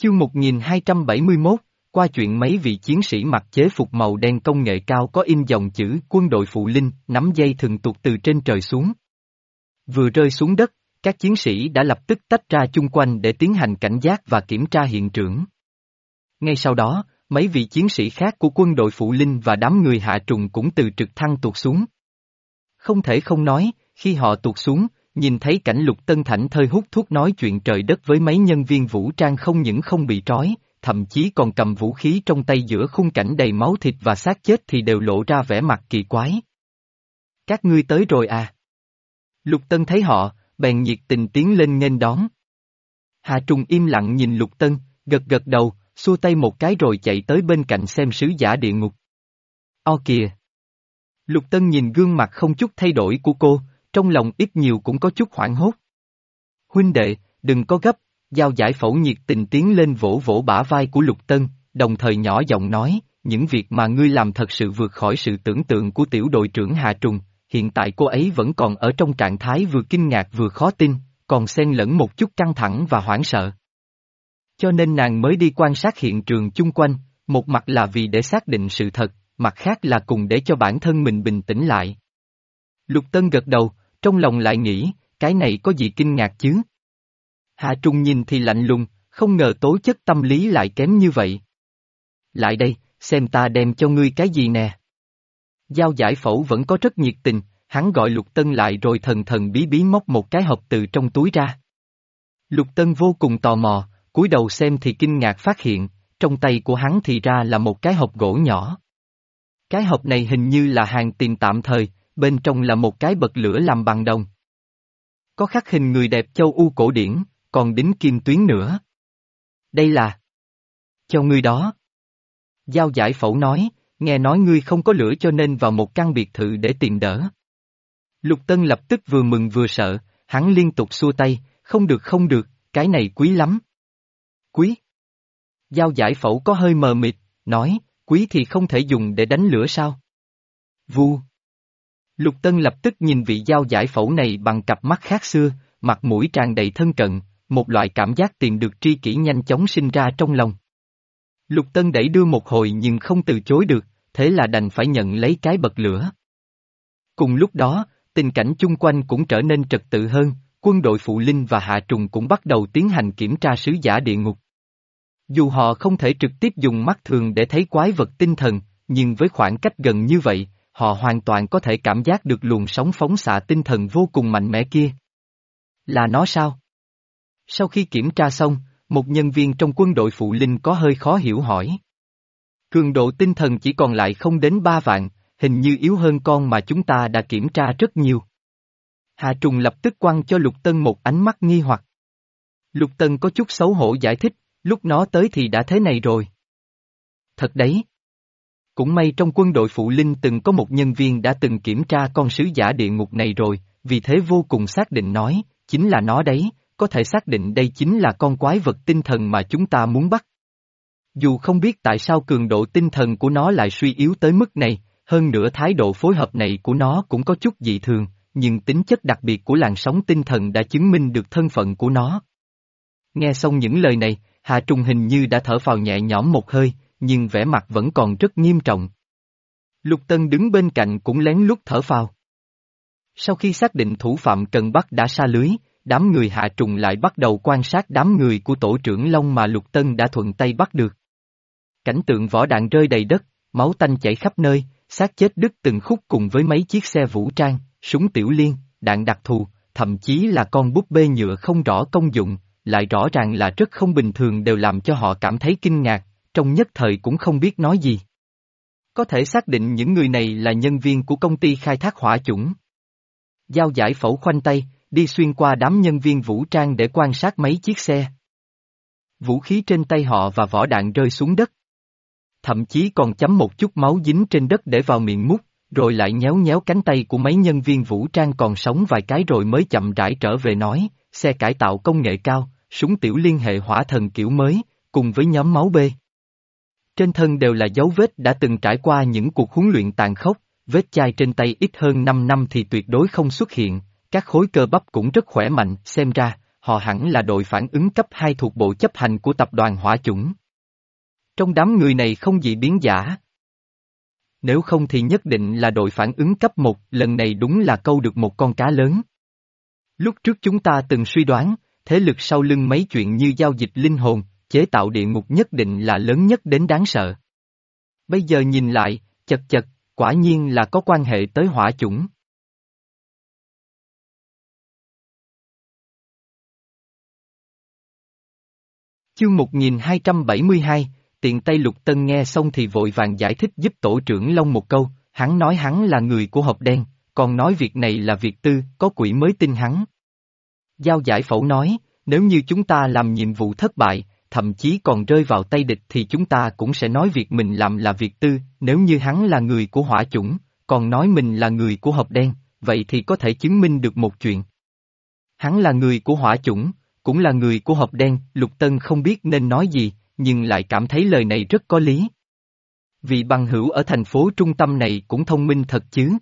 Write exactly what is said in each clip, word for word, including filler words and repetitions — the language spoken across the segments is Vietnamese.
Chương một nghìn hai trăm bảy mươi mốt, qua chuyện mấy vị chiến sĩ mặc chế phục màu đen công nghệ cao có in dòng chữ quân đội phụ linh, nắm dây thừng tuột từ trên trời xuống. Vừa rơi xuống đất, các chiến sĩ đã lập tức tách ra chung quanh để tiến hành cảnh giác và kiểm tra hiện trường. Ngay sau đó, mấy vị chiến sĩ khác của quân đội phụ linh và đám người hạ trùng cũng từ trực thăng tuột xuống. Không thể không nói, khi họ tuột xuống, nhìn thấy cảnh Lục Tân thảnh thơi hút thuốc nói chuyện trời đất với mấy nhân viên vũ trang không những không bị trói, thậm chí còn cầm vũ khí trong tay giữa khung cảnh đầy máu thịt và xác chết thì đều lộ ra vẻ mặt kỳ quái. Các ngươi tới rồi à? Lục Tân thấy họ, bèn nhiệt tình tiến lên nghênh đón. Hà Trùng im lặng nhìn Lục Tân, gật gật đầu, xua tay một cái rồi chạy tới bên cạnh xem sứ giả địa ngục. O kìa! Lục Tân nhìn gương mặt không chút thay đổi của cô, trong lòng ít nhiều cũng có chút hoảng hốt. Huynh đệ, đừng có gấp, Giao Giải Phẫu nhiệt tình tiến lên vỗ vỗ bả vai của Lục Tân, đồng thời nhỏ giọng nói, những việc mà ngươi làm thật sự vượt khỏi sự tưởng tượng của tiểu đội trưởng Hà Trùng, hiện tại cô ấy vẫn còn ở trong trạng thái vừa kinh ngạc vừa khó tin, còn xen lẫn một chút căng thẳng và hoảng sợ. Cho nên nàng mới đi quan sát hiện trường chung quanh, một mặt là vì để xác định sự thật, mặt khác là cùng để cho bản thân mình bình tĩnh lại. Lục Tân gật đầu, trong lòng lại nghĩ, cái này có gì kinh ngạc chứ? Hà Trung nhìn thì lạnh lùng, không ngờ tố chất tâm lý lại kém như vậy. Lại đây, xem ta đem cho ngươi cái gì nè. Giao Giải Phẫu vẫn có rất nhiệt tình, hắn gọi Lục Tân lại rồi thần thần bí bí móc một cái hộp từ trong túi ra. Lục Tân vô cùng tò mò, cúi đầu xem thì kinh ngạc phát hiện, trong tay của hắn thì ra là một cái hộp gỗ nhỏ. Cái hộp này hình như là hàng tìm tạm thời, bên trong là một cái bật lửa làm bằng đồng. Có khắc hình người đẹp châu U cổ điển, còn đính kim tuyến nữa. Đây là... cho ngươi đó. Giao Giải Phẫu nói, nghe nói ngươi không có lửa cho nên vào một căn biệt thự để tìm đỡ. Lục Tân lập tức vừa mừng vừa sợ, hắn liên tục xua tay, không được không được, cái này quý lắm. Quý? Giao Giải Phẫu có hơi mờ mịt, nói, quý thì không thể dùng để đánh lửa sao? Vu. Lục Tân lập tức nhìn vị Giao Giải Phẫu này bằng cặp mắt khác xưa, mặt mũi tràn đầy thân cận, một loại cảm giác tìm được tri kỷ nhanh chóng sinh ra trong lòng. Lục Tân đẩy đưa một hồi nhưng không từ chối được, thế là đành phải nhận lấy cái bật lửa. Cùng lúc đó, tình cảnh chung quanh cũng trở nên trật tự hơn, quân đội phụ linh và hạ trùng cũng bắt đầu tiến hành kiểm tra sứ giả địa ngục. Dù họ không thể trực tiếp dùng mắt thường để thấy quái vật tinh thần, nhưng với khoảng cách gần như vậy, họ hoàn toàn có thể cảm giác được luồng sóng phóng xạ tinh thần vô cùng mạnh mẽ kia. Là nó sao? Sau khi kiểm tra xong, một nhân viên trong quân đội phụ linh có hơi khó hiểu hỏi. Cường độ tinh thần chỉ còn lại không đến ba vạn, hình như yếu hơn con mà chúng ta đã kiểm tra rất nhiều. Hà Trùng lập tức quăng cho Lục Tân một ánh mắt nghi hoặc. Lục Tân có chút xấu hổ giải thích, lúc nó tới thì đã thế này rồi. Thật đấy. Cũng may trong quân đội phụ linh từng có một nhân viên đã từng kiểm tra con sứ giả địa ngục này rồi, vì thế vô cùng xác định nói, chính là nó đấy, có thể xác định đây chính là con quái vật tinh thần mà chúng ta muốn bắt. Dù không biết tại sao cường độ tinh thần của nó lại suy yếu tới mức này, hơn nữa thái độ phối hợp này của nó cũng có chút dị thường, nhưng tính chất đặc biệt của làn sóng tinh thần đã chứng minh được thân phận của nó. Nghe xong những lời này, Hà Trùng hình như đã thở phào nhẹ nhõm một hơi, nhưng vẻ mặt vẫn còn rất nghiêm trọng. Lục Tân đứng bên cạnh cũng lén lút thở phào. Sau khi xác định thủ phạm cần bắt đã sa lưới, đám người Hạ Trùng lại bắt đầu quan sát đám người của tổ trưởng Long mà Lục Tân đã thuận tay bắt được. Cảnh tượng vỏ đạn rơi đầy đất, máu tanh chảy khắp nơi, xác chết đứt từng khúc cùng với mấy chiếc xe vũ trang, súng tiểu liên, đạn đặc thù, thậm chí là con búp bê nhựa không rõ công dụng, lại rõ ràng là rất không bình thường đều làm cho họ cảm thấy kinh ngạc, trong nhất thời cũng không biết nói gì. Có thể xác định những người này là nhân viên của công ty khai thác hỏa chủng. Giao Giải Phẫu khoanh tay, đi xuyên qua đám nhân viên vũ trang để quan sát mấy chiếc xe. Vũ khí trên tay họ và vỏ đạn rơi xuống đất. Thậm chí còn chấm một chút máu dính trên đất để vào miệng mút, rồi lại nhéo nhéo cánh tay của mấy nhân viên vũ trang còn sống vài cái rồi mới chậm rãi trở về nói, xe cải tạo công nghệ cao, súng tiểu liên hệ hỏa thần kiểu mới, cùng với nhóm máu B. Trên thân đều là dấu vết đã từng trải qua những cuộc huấn luyện tàn khốc, vết chai trên tay ít hơn năm năm thì tuyệt đối không xuất hiện, các khối cơ bắp cũng rất khỏe mạnh, xem ra, họ hẳn là đội phản ứng cấp hai thuộc bộ chấp hành của tập đoàn Hỏa Chủng. Trong đám người này không dị biến giả. Nếu không thì nhất định là đội phản ứng cấp một, lần này đúng là câu được một con cá lớn. Lúc trước chúng ta từng suy đoán, thế lực sau lưng mấy chuyện như giao dịch linh hồn, chế tạo địa ngục nhất định là lớn nhất đến đáng sợ. Bây giờ nhìn lại, chật chật, quả nhiên là có quan hệ tới Hỏa Chủng. Chương một nghìn hai trăm bảy mươi hai, tiện tay Lục Tân nghe xong thì vội vàng giải thích giúp tổ trưởng Long một câu, hắn nói hắn là người của hộp đen, còn nói việc này là việc tư, có quỷ mới tin hắn. Giao giải phẫu nói, nếu như chúng ta làm nhiệm vụ thất bại, thậm chí còn rơi vào tay địch thì chúng ta cũng sẽ nói việc mình làm là việc tư, nếu như hắn là người của Hỏa Chủng, còn nói mình là người của hộp đen, vậy thì có thể chứng minh được một chuyện. Hắn là người của Hỏa Chủng, cũng là người của hộp đen, Lục Tân không biết nên nói gì, nhưng lại cảm thấy lời này rất có lý. Vị bằng hữu ở thành phố trung tâm này cũng thông minh thật chứ.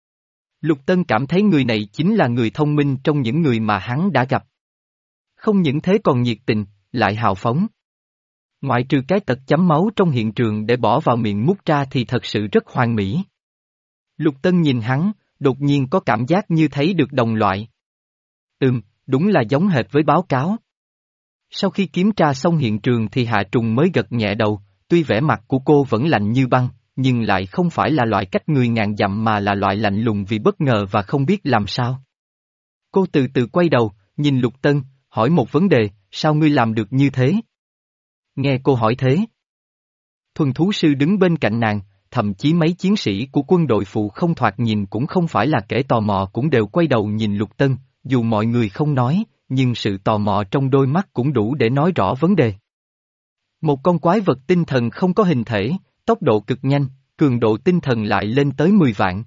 Lục Tân cảm thấy người này chính là người thông minh trong những người mà hắn đã gặp. Không những thế còn nhiệt tình, lại hào phóng. Ngoại trừ cái tật chấm máu trong hiện trường để bỏ vào miệng mút ra thì thật sự rất hoàn mỹ. Lục Tân nhìn hắn, đột nhiên có cảm giác như thấy được đồng loại. Ừm, đúng là giống hệt với báo cáo. Sau khi kiểm tra xong hiện trường thì Hạ Trùng mới gật nhẹ đầu, tuy vẻ mặt của cô vẫn lạnh như băng, nhưng lại không phải là loại cách người ngàn dặm mà là loại lạnh lùng vì bất ngờ và không biết làm sao. Cô từ từ quay đầu, nhìn Lục Tân, hỏi một vấn đề, sao ngươi làm được như thế? Nghe cô hỏi thế. Thuần thú sư đứng bên cạnh nàng, thậm chí mấy chiến sĩ của quân đội phụ không thoạt nhìn cũng không phải là kẻ tò mò cũng đều quay đầu nhìn Lục Tân, dù mọi người không nói, nhưng sự tò mò trong đôi mắt cũng đủ để nói rõ vấn đề. Một con quái vật tinh thần không có hình thể, tốc độ cực nhanh, cường độ tinh thần lại lên tới mười vạn.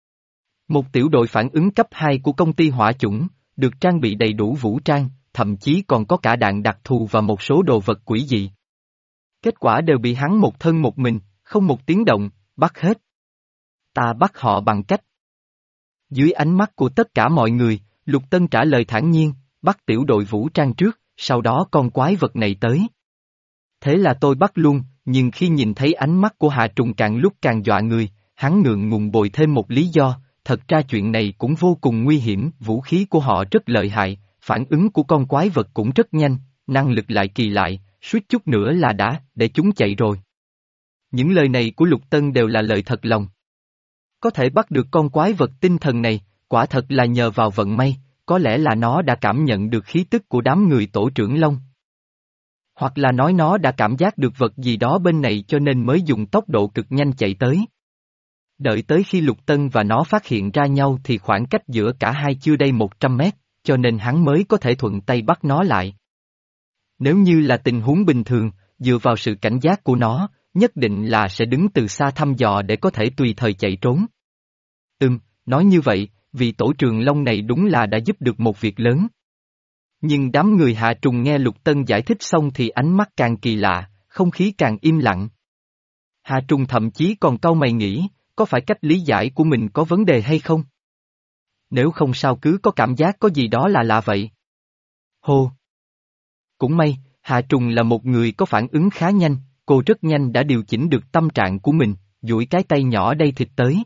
Một tiểu đội phản ứng cấp hai của công ty Hỏa Chủng, được trang bị đầy đủ vũ trang, thậm chí còn có cả đạn đặc thù và một số đồ vật quỷ dị. Kết quả đều bị hắn một thân một mình, không một tiếng động, bắt hết. Ta bắt họ bằng cách. Dưới ánh mắt của tất cả mọi người, Lục Tân trả lời thản nhiên, bắt tiểu đội vũ trang trước, sau đó con quái vật này tới. Thế là tôi bắt luôn, nhưng khi nhìn thấy ánh mắt của Hạ Trùng càng lúc càng dọa người, hắn ngượng ngùng bồi thêm một lý do, thật ra chuyện này cũng vô cùng nguy hiểm, vũ khí của họ rất lợi hại, phản ứng của con quái vật cũng rất nhanh, năng lực lại kỳ lại, suýt chút nữa là đã, để chúng chạy rồi. Những lời này của Lục Tân đều là lời thật lòng. Có thể bắt được con quái vật tinh thần này, quả thật là nhờ vào vận may, có lẽ là nó đã cảm nhận được khí tức của đám người tổ trưởng Long. Hoặc là nói nó đã cảm giác được vật gì đó bên này cho nên mới dùng tốc độ cực nhanh chạy tới. Đợi tới khi Lục Tân và nó phát hiện ra nhau thì khoảng cách giữa cả hai chưa đầy một trăm mét, cho nên hắn mới có thể thuận tay bắt nó lại. Nếu như là tình huống bình thường, dựa vào sự cảnh giác của nó, nhất định là sẽ đứng từ xa thăm dò để có thể tùy thời chạy trốn. Ừm, nói như vậy, vì tổ trưởng Long này đúng là đã giúp được một việc lớn. Nhưng đám người Hạ Trùng nghe Lục Tân giải thích xong thì ánh mắt càng kỳ lạ, không khí càng im lặng. Hạ Trùng thậm chí còn cau mày nghĩ, có phải cách lý giải của mình có vấn đề hay không? Nếu không sao cứ có cảm giác có gì đó là lạ vậy. Hô! Cũng may, Hạ Trùng là một người có phản ứng khá nhanh, cô rất nhanh đã điều chỉnh được tâm trạng của mình, duỗi cái tay nhỏ đây thịt tới.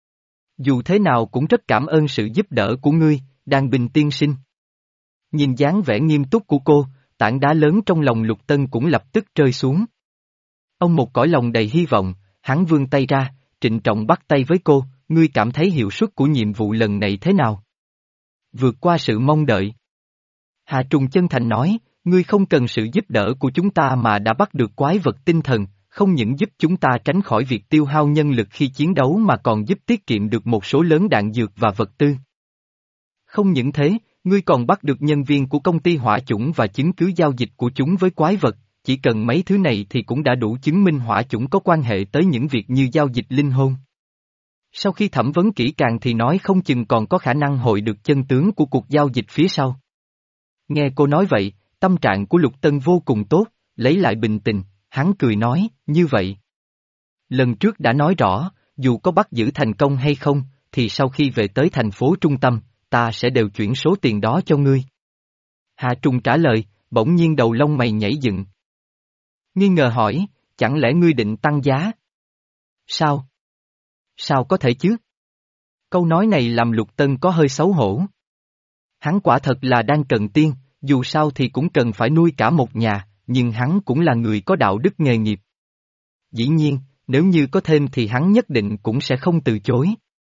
Dù thế nào cũng rất cảm ơn sự giúp đỡ của ngươi, Đan Bình tiên sinh. Nhìn dáng vẻ nghiêm túc của cô, tảng đá lớn trong lòng Lục Tân cũng lập tức rơi xuống. Ông một cõi lòng đầy hy vọng, hắn vươn tay ra, trịnh trọng bắt tay với cô, ngươi cảm thấy hiệu suất của nhiệm vụ lần này thế nào? Vượt qua sự mong đợi. Hà Trùng chân thành nói, ngươi không cần sự giúp đỡ của chúng ta mà đã bắt được quái vật tinh thần, không những giúp chúng ta tránh khỏi việc tiêu hao nhân lực khi chiến đấu mà còn giúp tiết kiệm được một số lớn đạn dược và vật tư. Không những thế, ngươi còn bắt được nhân viên của công ty Hỏa Chủng và chứng cứ giao dịch của chúng với quái vật, chỉ cần mấy thứ này thì cũng đã đủ chứng minh Hỏa Chủng có quan hệ tới những việc như giao dịch linh hồn. Sau khi thẩm vấn kỹ càng thì nói không chừng còn có khả năng hội được chân tướng của cuộc giao dịch phía sau. Nghe cô nói vậy, tâm trạng của Lục Tân vô cùng tốt, lấy lại bình tĩnh, hắn cười nói, như vậy. Lần trước đã nói rõ, dù có bắt giữ thành công hay không, thì sau khi về tới thành phố trung tâm, ta sẽ đều chuyển số tiền đó cho ngươi. Hạ Trùng trả lời, bỗng nhiên đầu lông mày nhảy dựng. Nghi ngờ hỏi, chẳng lẽ ngươi định tăng giá? Sao? Sao có thể chứ? Câu nói này làm Lục Tân có hơi xấu hổ. Hắn quả thật là đang cần tiền, dù sao thì cũng cần phải nuôi cả một nhà, nhưng hắn cũng là người có đạo đức nghề nghiệp. Dĩ nhiên, nếu như có thêm thì hắn nhất định cũng sẽ không từ chối.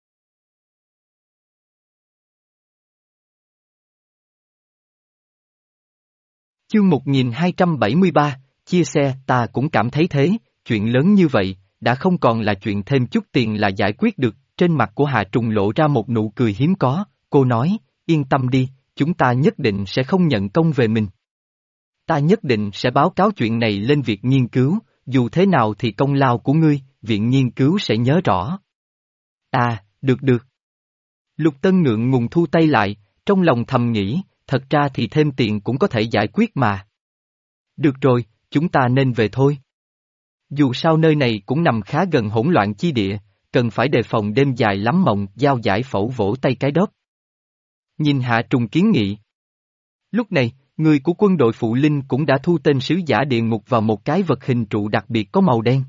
Chương một nghìn hai trăm bảy mươi ba, chia xe, ta cũng cảm thấy thế, chuyện lớn như vậy, đã không còn là chuyện thêm chút tiền là giải quyết được, trên mặt của Hạ Trùng lộ ra một nụ cười hiếm có, cô nói, yên tâm đi, chúng ta nhất định sẽ không nhận công về mình. Ta nhất định sẽ báo cáo chuyện này lên việc nghiên cứu, dù thế nào thì công lao của ngươi, viện nghiên cứu sẽ nhớ rõ. À, được được. Lục Tân ngượng ngùng thu tay lại, trong lòng thầm nghĩ, thật ra thì thêm tiền cũng có thể giải quyết mà. Được rồi, chúng ta nên về thôi. Dù sao nơi này cũng nằm khá gần hỗn loạn chi địa, cần phải đề phòng đêm dài lắm mộng, Giao Giải Phẫu vỗ tay cái đốp. Nhìn Hạ Trùng kiến nghị. Lúc này, người của quân đội Phụ Linh cũng đã thu tên sứ giả địa ngục vào một cái vật hình trụ đặc biệt có màu đen.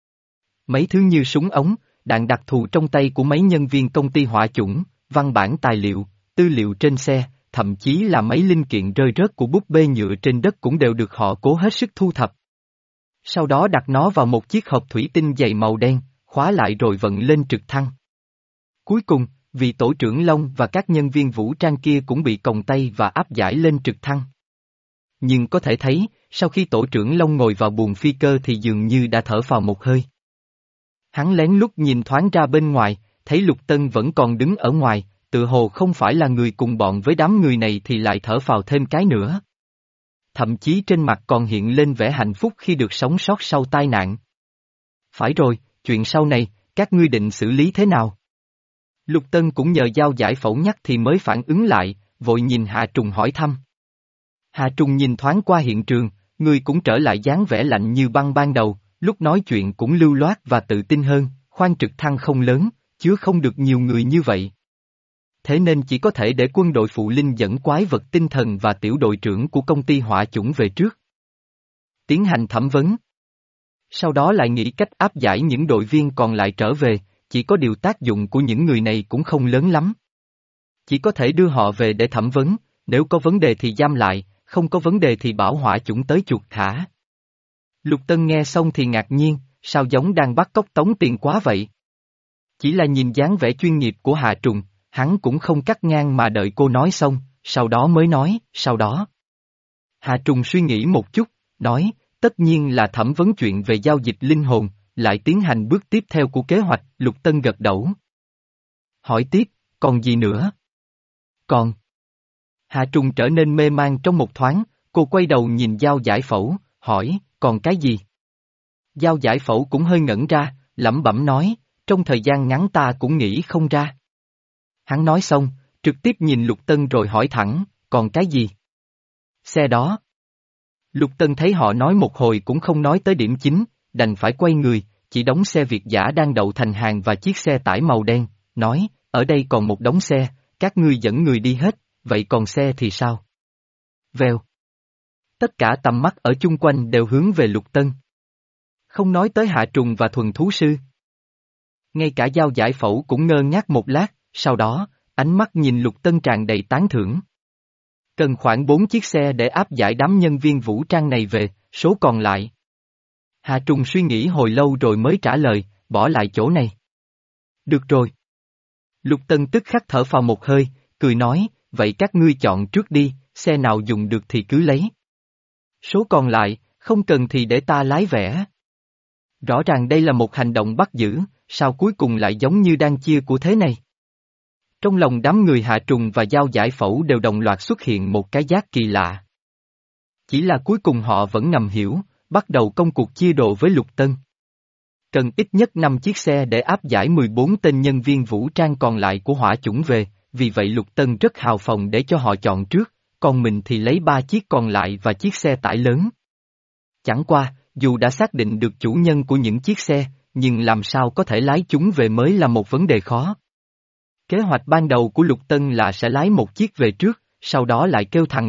Mấy thứ như súng ống, đạn đặc thù trong tay của mấy nhân viên công ty hỏa chủng, văn bản tài liệu, tư liệu trên xe, thậm chí là mấy linh kiện rơi rớt của búp bê nhựa trên đất cũng đều được họ cố hết sức thu thập. Sau đó đặt nó vào một chiếc hộp thủy tinh dày màu đen, khóa lại rồi vận lên trực thăng. Cuối cùng, vị tổ trưởng Long và các nhân viên vũ trang kia cũng bị còng tay và áp giải lên trực thăng. Nhưng có thể thấy, sau khi tổ trưởng Long ngồi vào buồng phi cơ thì dường như đã thở phào một hơi. Hắn lén lút nhìn thoáng ra bên ngoài, thấy Lục Tân vẫn còn đứng ở ngoài, tự hồ không phải là người cùng bọn với đám người này thì lại thở phào thêm cái nữa. Thậm chí trên mặt còn hiện lên vẻ hạnh phúc khi được sống sót sau tai nạn. Phải rồi, chuyện sau này, các ngươi định xử lý thế nào? Lục Tân cũng nhờ Giao Giải Phẫu nhắc thì mới phản ứng lại, vội nhìn Hạ Trùng hỏi thăm. Hạ Trùng nhìn thoáng qua hiện trường, người cũng trở lại dáng vẻ lạnh như băng ban đầu, lúc nói chuyện cũng lưu loát và tự tin hơn, khoang trực thăng không lớn, chứa không được nhiều người như vậy. Thế nên chỉ có thể để quân đội Phụ Linh dẫn quái vật tinh thần và tiểu đội trưởng của công ty hỏa chủng về trước. Tiến hành thẩm vấn. Sau đó lại nghĩ cách áp giải những đội viên còn lại trở về, chỉ có điều tác dụng của những người này cũng không lớn lắm. Chỉ có thể đưa họ về để thẩm vấn, nếu có vấn đề thì giam lại, không có vấn đề thì bảo hỏa chủng tới chuột thả. Lục Tân nghe xong thì ngạc nhiên, sao giống đang bắt cóc tống tiền quá vậy? Chỉ là nhìn dáng vẻ chuyên nghiệp của Hạ Trùng, hắn cũng không cắt ngang mà đợi cô nói xong, sau đó mới nói, sau đó. Hạ Trùng suy nghĩ một chút, nói, tất nhiên là thẩm vấn chuyện về giao dịch linh hồn, lại tiến hành bước tiếp theo của kế hoạch, Lục Tân gật đầu. Hỏi tiếp, còn gì nữa? Còn. Hạ Trùng trở nên mê man trong một thoáng, cô quay đầu nhìn Giao Giải Phẫu, hỏi, còn cái gì? Giao Giải Phẫu cũng hơi ngẩn ra, lẩm bẩm nói, trong thời gian ngắn ta cũng nghĩ không ra. Hắn nói xong, trực tiếp nhìn Lục Tân rồi hỏi thẳng, còn cái gì? Xe đó. Lục Tân thấy họ nói một hồi cũng không nói tới điểm chính, đành phải quay người, chỉ đống xe Việt dã đang đậu thành hàng và chiếc xe tải màu đen, nói, ở đây còn một đống xe, các ngươi dẫn người đi hết, vậy còn xe thì sao? Vèo. Tất cả tầm mắt ở chung quanh đều hướng về Lục Tân. Không nói tới Hạ Trùng và Thuần Thú Sư. Ngay cả Giao Giải Phẫu cũng ngơ ngác một lát, sau đó, ánh mắt nhìn Lục Tân tràn đầy tán thưởng. Cần khoảng bốn chiếc xe để áp giải đám nhân viên vũ trang này về, số còn lại. Hạ Trùng suy nghĩ hồi lâu rồi mới trả lời, bỏ lại chỗ này. Được rồi. Lục Tân tức khắc thở phào một hơi, cười nói, vậy các ngươi chọn trước đi, xe nào dùng được thì cứ lấy. Số còn lại, không cần thì để ta lái vẽ. Rõ ràng đây là một hành động bắt giữ, sao cuối cùng lại giống như đang chia của thế này? Trong lòng đám người Hạ Trùng và Giao Giải Phẫu đều đồng loạt xuất hiện một cái giác kỳ lạ. Chỉ là cuối cùng họ vẫn ngầm hiểu, bắt đầu công cuộc chia đồ với Lục Tân. Cần ít nhất năm chiếc xe để áp giải mười bốn tên nhân viên vũ trang còn lại của hỏa chủng về, vì vậy Lục Tân rất hào phóng để cho họ chọn trước, còn mình thì lấy ba chiếc còn lại và chiếc xe tải lớn. Chẳng qua, dù đã xác định được chủ nhân của những chiếc xe, nhưng làm sao có thể lái chúng về mới là một vấn đề khó. Kế hoạch ban đầu của Lục Tân là sẽ lái một chiếc về trước, sau đó lại kêu thằng Lần,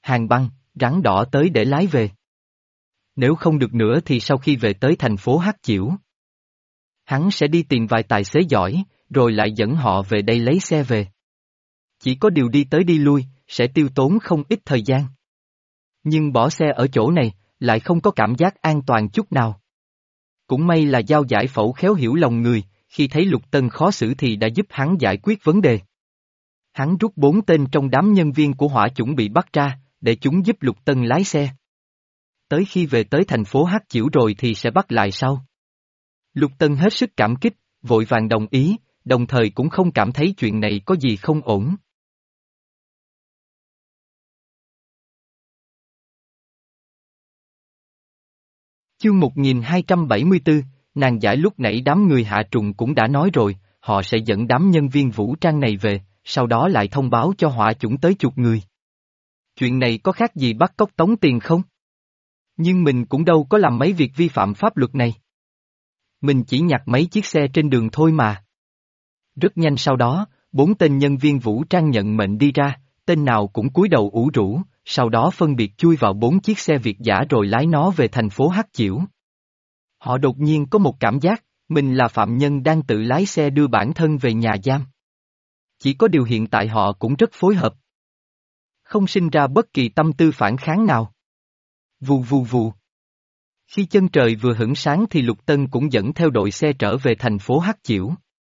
hàng băng, rắn đỏ tới để lái về. Nếu không được nữa thì sau khi về tới thành phố Hắc Chiểu, hắn sẽ đi tìm vài tài xế giỏi, rồi lại dẫn họ về đây lấy xe về. Chỉ có điều đi tới đi lui, sẽ tiêu tốn không ít thời gian. Nhưng bỏ xe ở chỗ này, lại không có cảm giác an toàn chút nào. Cũng may là Giao Giải Phẫu khéo hiểu lòng người, khi thấy Lục Tân khó xử thì đã giúp hắn giải quyết vấn đề. Hắn rút bốn tên trong đám nhân viên của hỏa chủng bị bắt ra, để chúng giúp Lục Tân lái xe. Tới khi về tới thành phố Hắc Chiểu rồi thì sẽ bắt lại sau. Lục Tân hết sức cảm kích, vội vàng đồng ý, đồng thời cũng không cảm thấy chuyện này có gì không ổn. Chương một nghìn hai trăm bảy mươi tư, nàng giải lúc nãy đám người Hạ Trùng cũng đã nói rồi, họ sẽ dẫn đám nhân viên vũ trang này về, sau đó lại thông báo cho hỏa chủng tới chuộc người. Chuyện này có khác gì bắt cóc tống tiền không? Nhưng mình cũng đâu có làm mấy việc vi phạm pháp luật này. Mình chỉ nhặt mấy chiếc xe trên đường thôi mà. Rất nhanh sau đó, bốn tên nhân viên vũ trang nhận mệnh đi ra, tên nào cũng cúi đầu ủ rũ, sau đó phân biệt chui vào bốn chiếc xe Việt giả rồi lái nó về thành phố Hắc Chiểu. Họ đột nhiên có một cảm giác, mình là phạm nhân đang tự lái xe đưa bản thân về nhà giam. Chỉ có điều hiện tại họ cũng rất phối hợp. Không sinh ra bất kỳ tâm tư phản kháng nào. Vù vù vù. Khi chân trời vừa hửng sáng thì Lục Tân cũng dẫn theo đội xe trở về thành phố Hắc Chiểu.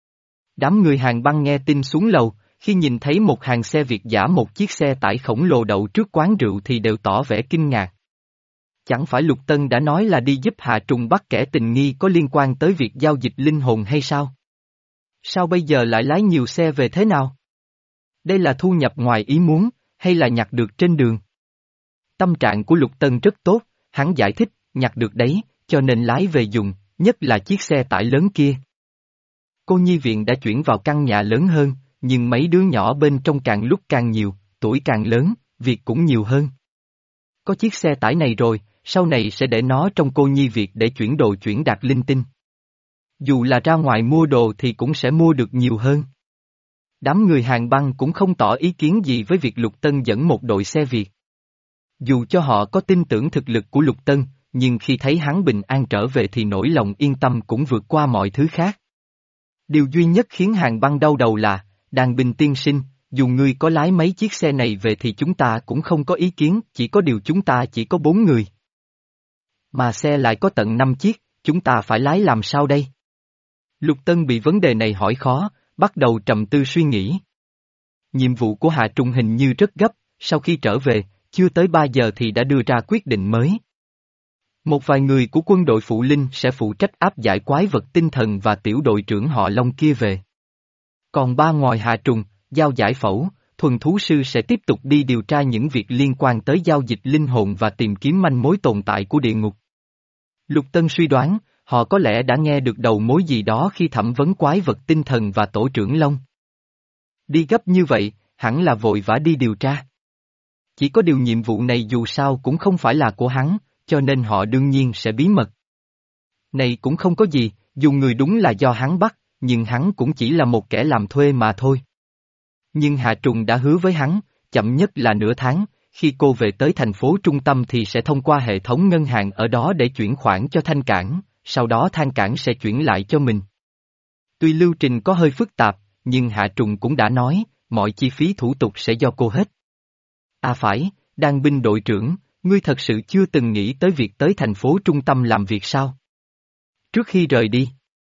Đám người hàng băng nghe tin xuống lầu, khi nhìn thấy một hàng xe Việt giả một chiếc xe tải khổng lồ đậu trước quán rượu thì đều tỏ vẻ kinh ngạc. Chẳng phải Lục Tân đã nói là đi giúp Hạ Trùng bắt kẻ tình nghi có liên quan tới việc giao dịch linh hồn hay sao? Sao bây giờ lại lái nhiều xe về thế nào? Đây là thu nhập ngoài ý muốn, hay là nhặt được trên đường? Tâm trạng của Lục Tân rất tốt, hắn giải thích, nhặt được đấy, cho nên lái về dùng, nhất là chiếc xe tải lớn kia. Cô nhi viện đã chuyển vào căn nhà lớn hơn, nhưng mấy đứa nhỏ bên trong càng lúc càng nhiều, tuổi càng lớn, việc cũng nhiều hơn. Có chiếc xe tải này rồi, sau này sẽ để nó trong cô nhi viện để chuyển đồ chuyển đạt linh tinh. Dù là ra ngoài mua đồ thì cũng sẽ mua được nhiều hơn. Đám người hàng băng cũng không tỏ ý kiến gì với việc Lục Tân dẫn một đội xe Việt. Dù cho họ có tin tưởng thực lực của Lục Tân, nhưng khi thấy hắn bình an trở về thì nỗi lòng yên tâm cũng vượt qua mọi thứ khác. Điều duy nhất khiến hàng băng đau đầu là, Đàn Bình tiên sinh, dù ngươi có lái mấy chiếc xe này về thì chúng ta cũng không có ý kiến, chỉ có điều chúng ta chỉ có bốn người. Mà xe lại có tận năm chiếc, chúng ta phải lái làm sao đây? Lục Tân bị vấn đề này hỏi khó, bắt đầu trầm tư suy nghĩ. Nhiệm vụ của Hạ Trùng hình như rất gấp, sau khi trở về, chưa tới ba giờ thì đã đưa ra quyết định mới. Một vài người của quân đội phụ linh sẽ phụ trách áp giải quái vật tinh thần và tiểu đội trưởng họ Long kia về. Còn ba ngoài Hạ Trùng, Giao Giải Phẫu, Thuần Thú Sư sẽ tiếp tục đi điều tra những việc liên quan tới giao dịch linh hồn và tìm kiếm manh mối tồn tại của địa ngục. Lục Tân suy đoán, họ có lẽ đã nghe được đầu mối gì đó khi thẩm vấn quái vật tinh thần và tổ trưởng Long. Đi gấp như vậy, hẳn là vội vã đi điều tra. Chỉ có điều nhiệm vụ này dù sao cũng không phải là của hắn, cho nên họ đương nhiên sẽ bí mật. Này cũng không có gì, dù người đúng là do hắn bắt, nhưng hắn cũng chỉ là một kẻ làm thuê mà thôi. Nhưng Hạ Trùng đã hứa với hắn, chậm nhất là nửa tháng, khi cô về tới thành phố trung tâm thì sẽ thông qua hệ thống ngân hàng ở đó để chuyển khoản cho Thanh Cảng, sau đó Thanh Cảng sẽ chuyển lại cho mình. Tuy lưu trình có hơi phức tạp, nhưng Hạ Trùng cũng đã nói, mọi chi phí thủ tục sẽ do cô hết. À phải, Đan binh đội trưởng, ngươi thật sự chưa từng nghĩ tới việc tới thành phố trung tâm làm việc sao? Trước khi rời đi,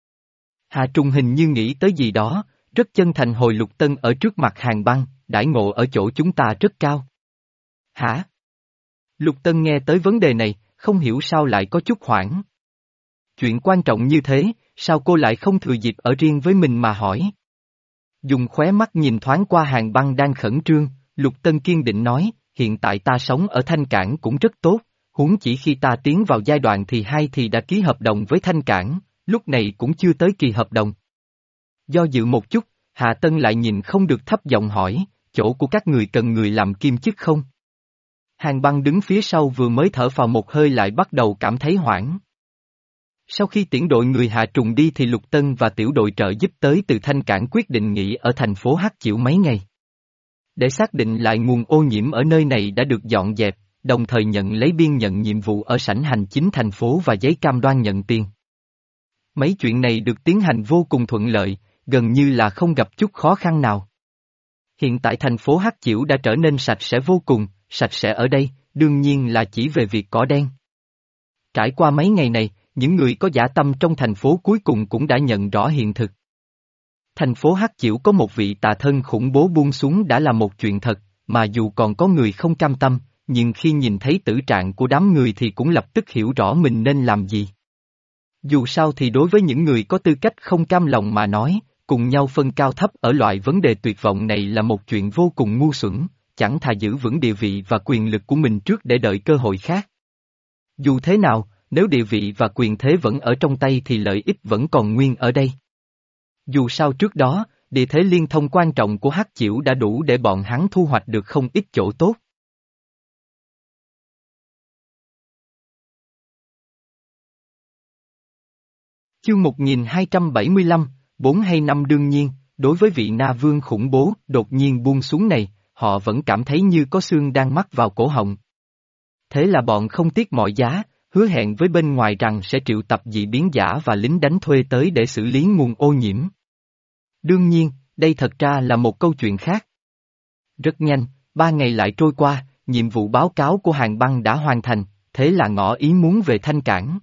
Hạ Trùng hình như nghĩ tới gì đó, rất chân thành hồi Lục Tân ở trước mặt hàng băng, đãi ngộ ở chỗ chúng ta rất cao. Hả? Lục Tân nghe tới vấn đề này, không hiểu sao lại có chút hoảng. Chuyện quan trọng như thế, sao cô lại không thừa dịp ở riêng với mình mà hỏi? Dùng khóe mắt nhìn thoáng qua hàng băng đang khẩn trương, Lục Tân kiên định nói, hiện tại ta sống ở Thanh Cảng cũng rất tốt, huống chỉ khi ta tiến vào giai đoạn thì hai thì đã ký hợp đồng với Thanh Cảng, lúc này cũng chưa tới kỳ hợp đồng. Do dự một chút, Hạ Tân lại nhìn không được thấp giọng hỏi, chỗ của các người cần người làm kim chức không? Hàng băng đứng phía sau vừa mới thở phào một hơi lại bắt đầu cảm thấy hoảng. Sau khi tiễn đội người Hạ Trùng đi thì Lục Tân và tiểu đội trợ giúp tới từ Thanh Cảng quyết định nghỉ ở thành phố Hắc Chiểu mấy ngày. Để xác định lại nguồn ô nhiễm ở nơi này đã được dọn dẹp, đồng thời nhận lấy biên nhận nhiệm vụ ở sảnh hành chính thành phố và giấy cam đoan nhận tiền. Mấy chuyện này được tiến hành vô cùng thuận lợi, gần như là không gặp chút khó khăn nào. Hiện tại thành phố Hắc Chiểu đã trở nên sạch sẽ vô cùng, sạch sẽ ở đây, đương nhiên là chỉ về việc cỏ đen. Trải qua mấy ngày này, những người có dã tâm trong thành phố cuối cùng cũng đã nhận rõ hiện thực. Thành phố Hắc Chiểu có một vị tà thân khủng bố buông xuống đã là một chuyện thật, mà dù còn có người không cam tâm, nhưng khi nhìn thấy tử trạng của đám người thì cũng lập tức hiểu rõ mình nên làm gì. Dù sao thì đối với những người có tư cách không cam lòng mà nói, cùng nhau phân cao thấp ở loại vấn đề tuyệt vọng này là một chuyện vô cùng ngu xuẩn, chẳng thà giữ vững địa vị và quyền lực của mình trước để đợi cơ hội khác. Dù thế nào, nếu địa vị và quyền thế vẫn ở trong tay thì lợi ích vẫn còn nguyên ở đây. Dù sao trước đó, địa thế liên thông quan trọng của Hắc Chiểu đã đủ để bọn hắn thu hoạch được không ít chỗ tốt. Chương một nghìn hai trăm bảy mươi lăm, bốn hay năm đương nhiên, đối với vị Na Vương khủng bố đột nhiên buông xuống này, họ vẫn cảm thấy như có xương đang mắc vào cổ họng. Thế là bọn không tiếc mọi giá, hứa hẹn với bên ngoài rằng sẽ triệu tập dị biến giả và lính đánh thuê tới để xử lý nguồn ô nhiễm. Đương nhiên, đây thật ra là một câu chuyện khác. Rất nhanh, ba ngày lại trôi qua, nhiệm vụ báo cáo của Hàn Băng đã hoàn thành, thế là ngỏ ý muốn về Thanh Cảng.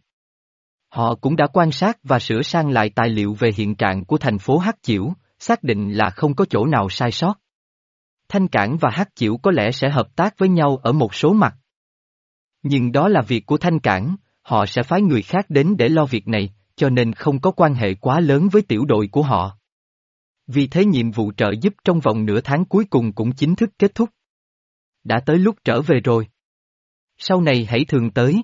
Họ cũng đã quan sát và sửa sang lại tài liệu về hiện trạng của thành phố Hắc Chiểu, xác định là không có chỗ nào sai sót. Thanh Cảng và Hắc Chiểu có lẽ sẽ hợp tác với nhau ở một số mặt. Nhưng đó là việc của Thanh Cảng, họ sẽ phái người khác đến để lo việc này, cho nên không có quan hệ quá lớn với tiểu đội của họ. Vì thế nhiệm vụ trợ giúp trong vòng nửa tháng cuối cùng cũng chính thức kết thúc. Đã tới lúc trở về rồi. Sau này hãy thường tới.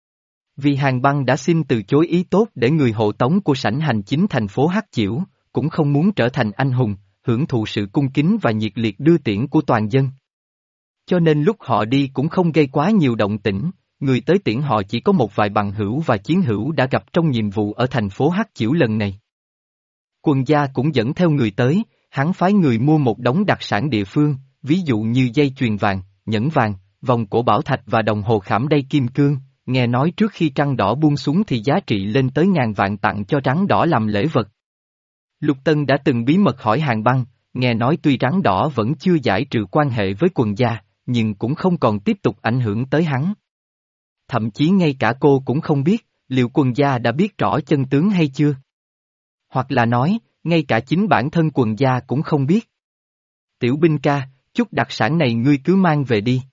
Vì Hàn Băng đã xin từ chối ý tốt để người hộ tống của sảnh hành chính thành phố Hắc Chiểu, cũng không muốn trở thành anh hùng, hưởng thụ sự cung kính và nhiệt liệt đưa tiễn của toàn dân. Cho nên lúc họ đi cũng không gây quá nhiều động tĩnh, người tới tiễn họ chỉ có một vài bằng hữu và chiến hữu đã gặp trong nhiệm vụ ở thành phố Hắc Chiểu lần này. Quần gia cũng dẫn theo người tới, hắn phái người mua một đống đặc sản địa phương, ví dụ như dây chuyền vàng, nhẫn vàng, vòng cổ bảo thạch và đồng hồ khảm đay kim cương, nghe nói trước khi trăng đỏ buông xuống thì giá trị lên tới ngàn vạn tặng cho rắn đỏ làm lễ vật. Lục Tân đã từng bí mật hỏi Hàn Băng, nghe nói tuy rắn đỏ vẫn chưa giải trừ quan hệ với quần gia, nhưng cũng không còn tiếp tục ảnh hưởng tới hắn. Thậm chí ngay cả cô cũng không biết, liệu quần gia đã biết rõ chân tướng hay chưa? Hoặc là nói, ngay cả chính bản thân quần gia cũng không biết. Tiểu binh ca, chút đặc sản này ngươi cứ mang về đi.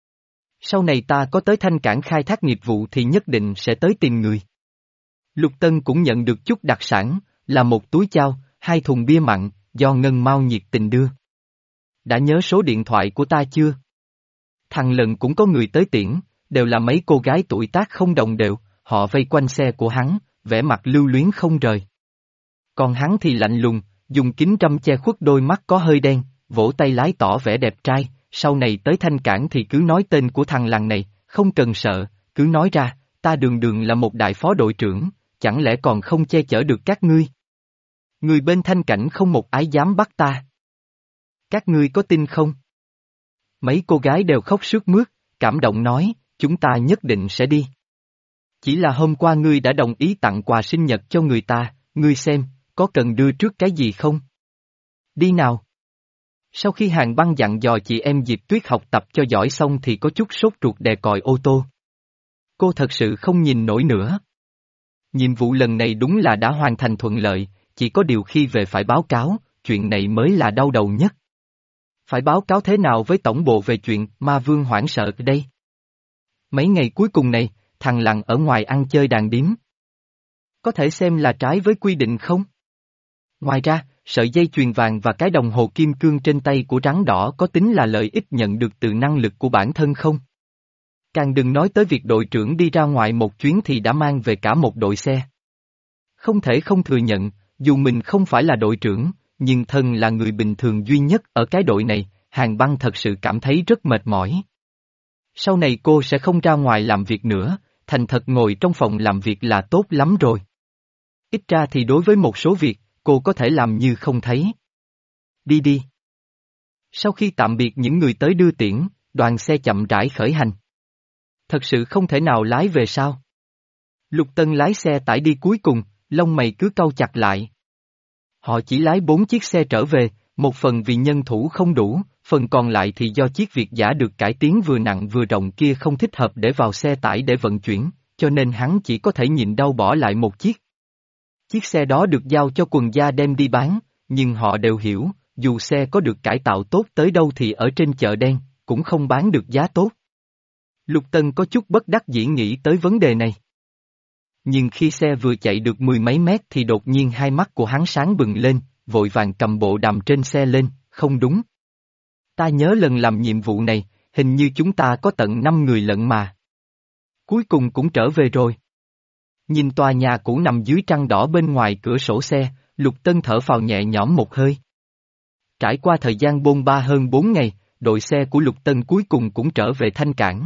Sau này ta có tới Thanh Cảng khai thác nghiệp vụ thì nhất định sẽ tới tìm người. Lục Tân cũng nhận được chút đặc sản, là một túi chao, hai thùng bia mặn, do Ngân Mao nhiệt tình đưa. Đã nhớ số điện thoại của ta chưa? Thằng lần cũng có người tới tiễn, đều là mấy cô gái tuổi tác không đồng đều, họ vây quanh xe của hắn, vẻ mặt lưu luyến không rời. Còn hắn thì lạnh lùng, dùng kính râm che khuất đôi mắt có hơi đen, vỗ tay lái tỏ vẻ đẹp trai, sau này tới Thanh Cảng thì cứ nói tên của thằng làng này, không cần sợ, cứ nói ra, ta đường đường là một đại phó đội trưởng, chẳng lẽ còn không che chở được các ngươi? Người bên Thanh Cảnh không một ai dám bắt ta. Các ngươi có tin không? Mấy cô gái đều khóc sướt mướt, cảm động nói, chúng ta nhất định sẽ đi. Chỉ là hôm qua ngươi đã đồng ý tặng quà sinh nhật cho người ta, ngươi xem, có cần đưa trước cái gì không? Đi nào. Sau khi Hàn Băng dặn dò chị em Diệp Tuyết học tập cho giỏi xong thì có chút sốt ruột đè còi ô tô. Cô thật sự không nhìn nổi nữa. Nhiệm vụ lần này đúng là đã hoàn thành thuận lợi, chỉ có điều khi về phải báo cáo, chuyện này mới là đau đầu nhất. Phải báo cáo thế nào với tổng bộ về chuyện Ma Vương hoảng sợ đây? Mấy ngày cuối cùng này, thằng Lăng ở ngoài ăn chơi đàn điếm. Có thể xem là trái với quy định không? Ngoài ra, sợi dây chuyền vàng và cái đồng hồ kim cương trên tay của rắn đỏ có tính là lợi ích nhận được từ năng lực của bản thân không? Càng đừng nói tới việc đội trưởng đi ra ngoài một chuyến thì đã mang về cả một đội xe. Không thể không thừa nhận, dù mình không phải là đội trưởng, nhưng thân là người bình thường duy nhất ở cái đội này, Hàn Băng thật sự cảm thấy rất mệt mỏi. Sau này cô sẽ không ra ngoài làm việc nữa, thành thật ngồi trong phòng làm việc là tốt lắm rồi. Ít ra thì đối với một số việc, cô có thể làm như không thấy. Đi đi. Sau khi tạm biệt những người tới đưa tiễn, đoàn xe chậm rãi khởi hành. Thật sự không thể nào lái về sao? Lục Tân lái xe tải đi cuối cùng, lông mày cứ cau chặt lại. Họ chỉ lái bốn chiếc xe trở về, một phần vì nhân thủ không đủ, phần còn lại thì do chiếc Việt giã được cải tiến vừa nặng vừa rộng kia không thích hợp để vào xe tải để vận chuyển, cho nên hắn chỉ có thể nhịn đau bỏ lại một chiếc. Chiếc xe đó được giao cho quần gia đem đi bán, nhưng họ đều hiểu, dù xe có được cải tạo tốt tới đâu thì ở trên chợ đen, cũng không bán được giá tốt. Lục Tân có chút bất đắc dĩ nghĩ tới vấn đề này. Nhưng khi xe vừa chạy được mười mấy mét thì đột nhiên hai mắt của hắn sáng bừng lên, vội vàng cầm bộ đàm trên xe lên, không đúng. Ta nhớ lần làm nhiệm vụ này, hình như chúng ta có tận năm người lận mà. Cuối cùng cũng trở về rồi. Nhìn tòa nhà cũ nằm dưới trăng đỏ bên ngoài cửa sổ xe, Lục Tân thở phào nhẹ nhõm một hơi. Trải qua thời gian bôn ba hơn bốn ngày, đội xe của Lục Tân cuối cùng cũng trở về Thanh Cảng.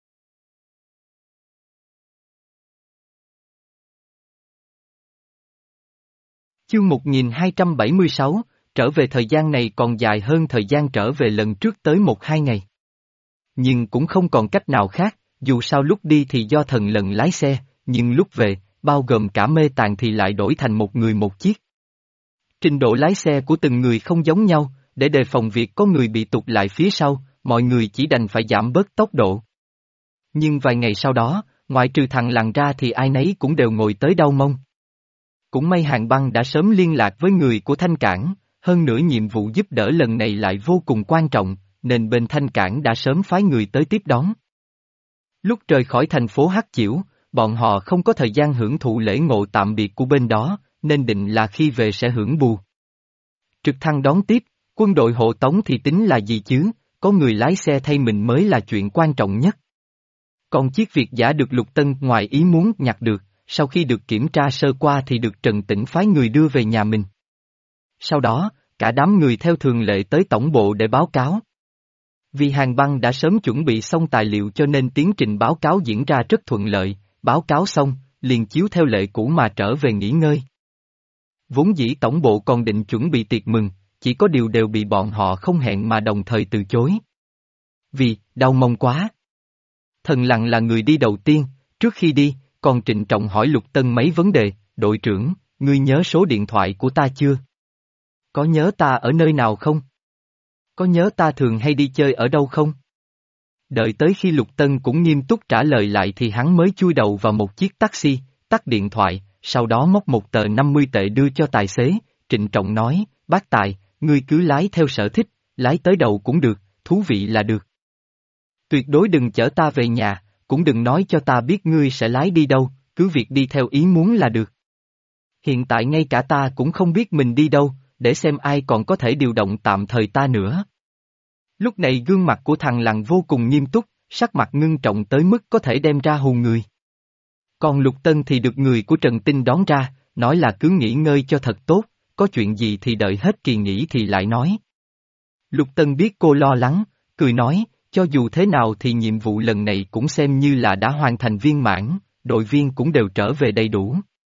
Chương một nghìn hai trăm bảy mươi sáu, trở về thời gian này còn dài hơn thời gian trở về lần trước tới một hai ngày. Nhưng cũng không còn cách nào khác, dù sao lúc đi thì do thần lần lái xe, nhưng lúc về, bao gồm cả mê tàng thì lại đổi thành một người một chiếc. Trình độ lái xe của từng người không giống nhau, để đề phòng việc có người bị tụt lại phía sau, mọi người chỉ đành phải giảm bớt tốc độ. Nhưng vài ngày sau đó, ngoại trừ thằng lằn ra thì ai nấy cũng đều ngồi tới đau mông. Cũng may Hàn Băng đã sớm liên lạc với người của Thanh Cảng, hơn nữa nhiệm vụ giúp đỡ lần này lại vô cùng quan trọng, nên bên Thanh Cảng đã sớm phái người tới tiếp đón. Lúc rời khỏi thành phố Hắc Chiểu, bọn họ không có thời gian hưởng thụ lễ ngộ tạm biệt của bên đó, nên định là khi về sẽ hưởng bù. Trực thăng đón tiếp, quân đội hộ tống thì tính là gì chứ, có người lái xe thay mình mới là chuyện quan trọng nhất. Còn chiếc Việt giã được Lục Tân ngoài ý muốn nhặt được, sau khi được kiểm tra sơ qua thì được Trần Tĩnh phái người đưa về nhà mình. Sau đó, cả đám người theo thường lệ tới tổng bộ để báo cáo. Vì Hàn Băng đã sớm chuẩn bị xong tài liệu cho nên tiến trình báo cáo diễn ra rất thuận lợi, báo cáo xong, liền chiếu theo lệ cũ mà trở về nghỉ ngơi. Vốn dĩ tổng bộ còn định chuẩn bị tiệc mừng, chỉ có điều đều bị bọn họ không hẹn mà đồng thời từ chối. Vì, đau mông quá. Thần Lằn là người đi đầu tiên, trước khi đi, còn trịnh trọng hỏi Lục Tân mấy vấn đề, đội trưởng, ngươi nhớ số điện thoại của ta chưa? Có nhớ ta ở nơi nào không? Có nhớ ta thường hay đi chơi ở đâu không? Đợi tới khi Lục Tân cũng nghiêm túc trả lời lại thì hắn mới chui đầu vào một chiếc taxi, tắt điện thoại, sau đó móc một tờ năm mươi tệ đưa cho tài xế, trịnh trọng nói, bác tài, ngươi cứ lái theo sở thích, lái tới đầu cũng được, thú vị là được. Tuyệt đối đừng chở ta về nhà, cũng đừng nói cho ta biết ngươi sẽ lái đi đâu, cứ việc đi theo ý muốn là được. Hiện tại ngay cả ta cũng không biết mình đi đâu, để xem ai còn có thể điều động tạm thời ta nữa. Lúc này gương mặt của thằng Lằn vô cùng nghiêm túc, sắc mặt ngưng trọng tới mức có thể đem ra hù người. Còn Lục Tân thì được người của Trần Tinh đón ra, nói là cứ nghỉ ngơi cho thật tốt, có chuyện gì thì đợi hết kỳ nghỉ thì lại nói. Lục Tân biết cô lo lắng, cười nói, cho dù thế nào thì nhiệm vụ lần này cũng xem như là đã hoàn thành viên mãn, đội viên cũng đều trở về đầy đủ.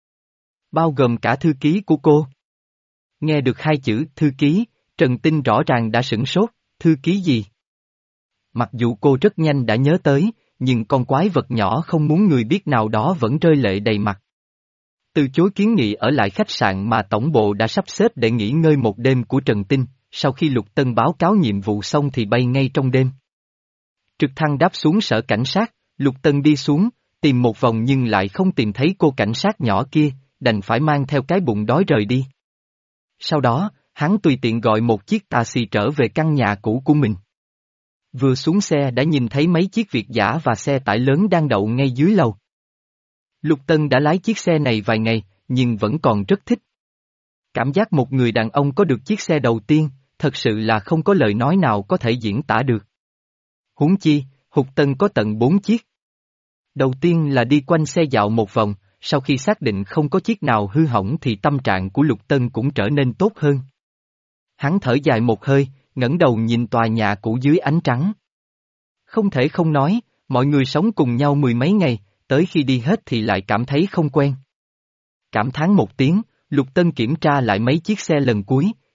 Bao gồm cả thư ký của cô. Nghe được hai chữ thư ký, Trần Tinh rõ ràng đã sửng sốt, thư ký gì? Mặc dù cô rất nhanh đã nhớ tới, nhưng con quái vật nhỏ không muốn người biết nào đó vẫn rơi lệ đầy mặt. Từ chối kiến nghị ở lại khách sạn mà tổng bộ đã sắp xếp để nghỉ ngơi một đêm của Trần Tinh, sau khi Lục Tân báo cáo nhiệm vụ xong thì bay ngay trong đêm. Trực thăng đáp xuống sở cảnh sát, Lục Tân đi xuống, tìm một vòng nhưng lại không tìm thấy cô cảnh sát nhỏ kia, đành phải mang theo cái bụng đói rời đi. Sau đó, hắn tùy tiện gọi một chiếc taxi trở về căn nhà cũ của mình. Vừa xuống xe đã nhìn thấy mấy chiếc Việt giã và xe tải lớn đang đậu ngay dưới lầu. Lục Tân đã lái chiếc xe này vài ngày, nhưng vẫn còn rất thích. Cảm giác một người đàn ông có được chiếc xe đầu tiên, thật sự là không có lời nói nào có thể diễn tả được. Huống chi, Hục Tân có tận bốn chiếc. Đầu tiên là đi quanh xe dạo một vòng, sau khi xác định không có chiếc nào hư hỏng thì tâm trạng của Lục Tân cũng trở nên tốt hơn. Hắn thở dài một hơi, ngẩng đầu nhìn tòa nhà cũ dưới ánh trắng. Không thể không nói, mọi người sống cùng nhau mười mấy ngày, tới khi đi hết thì lại cảm thấy không quen. Cảm thán một tiếng, Lục Tân kiểm tra lại mấy chiếc xe lần cuối,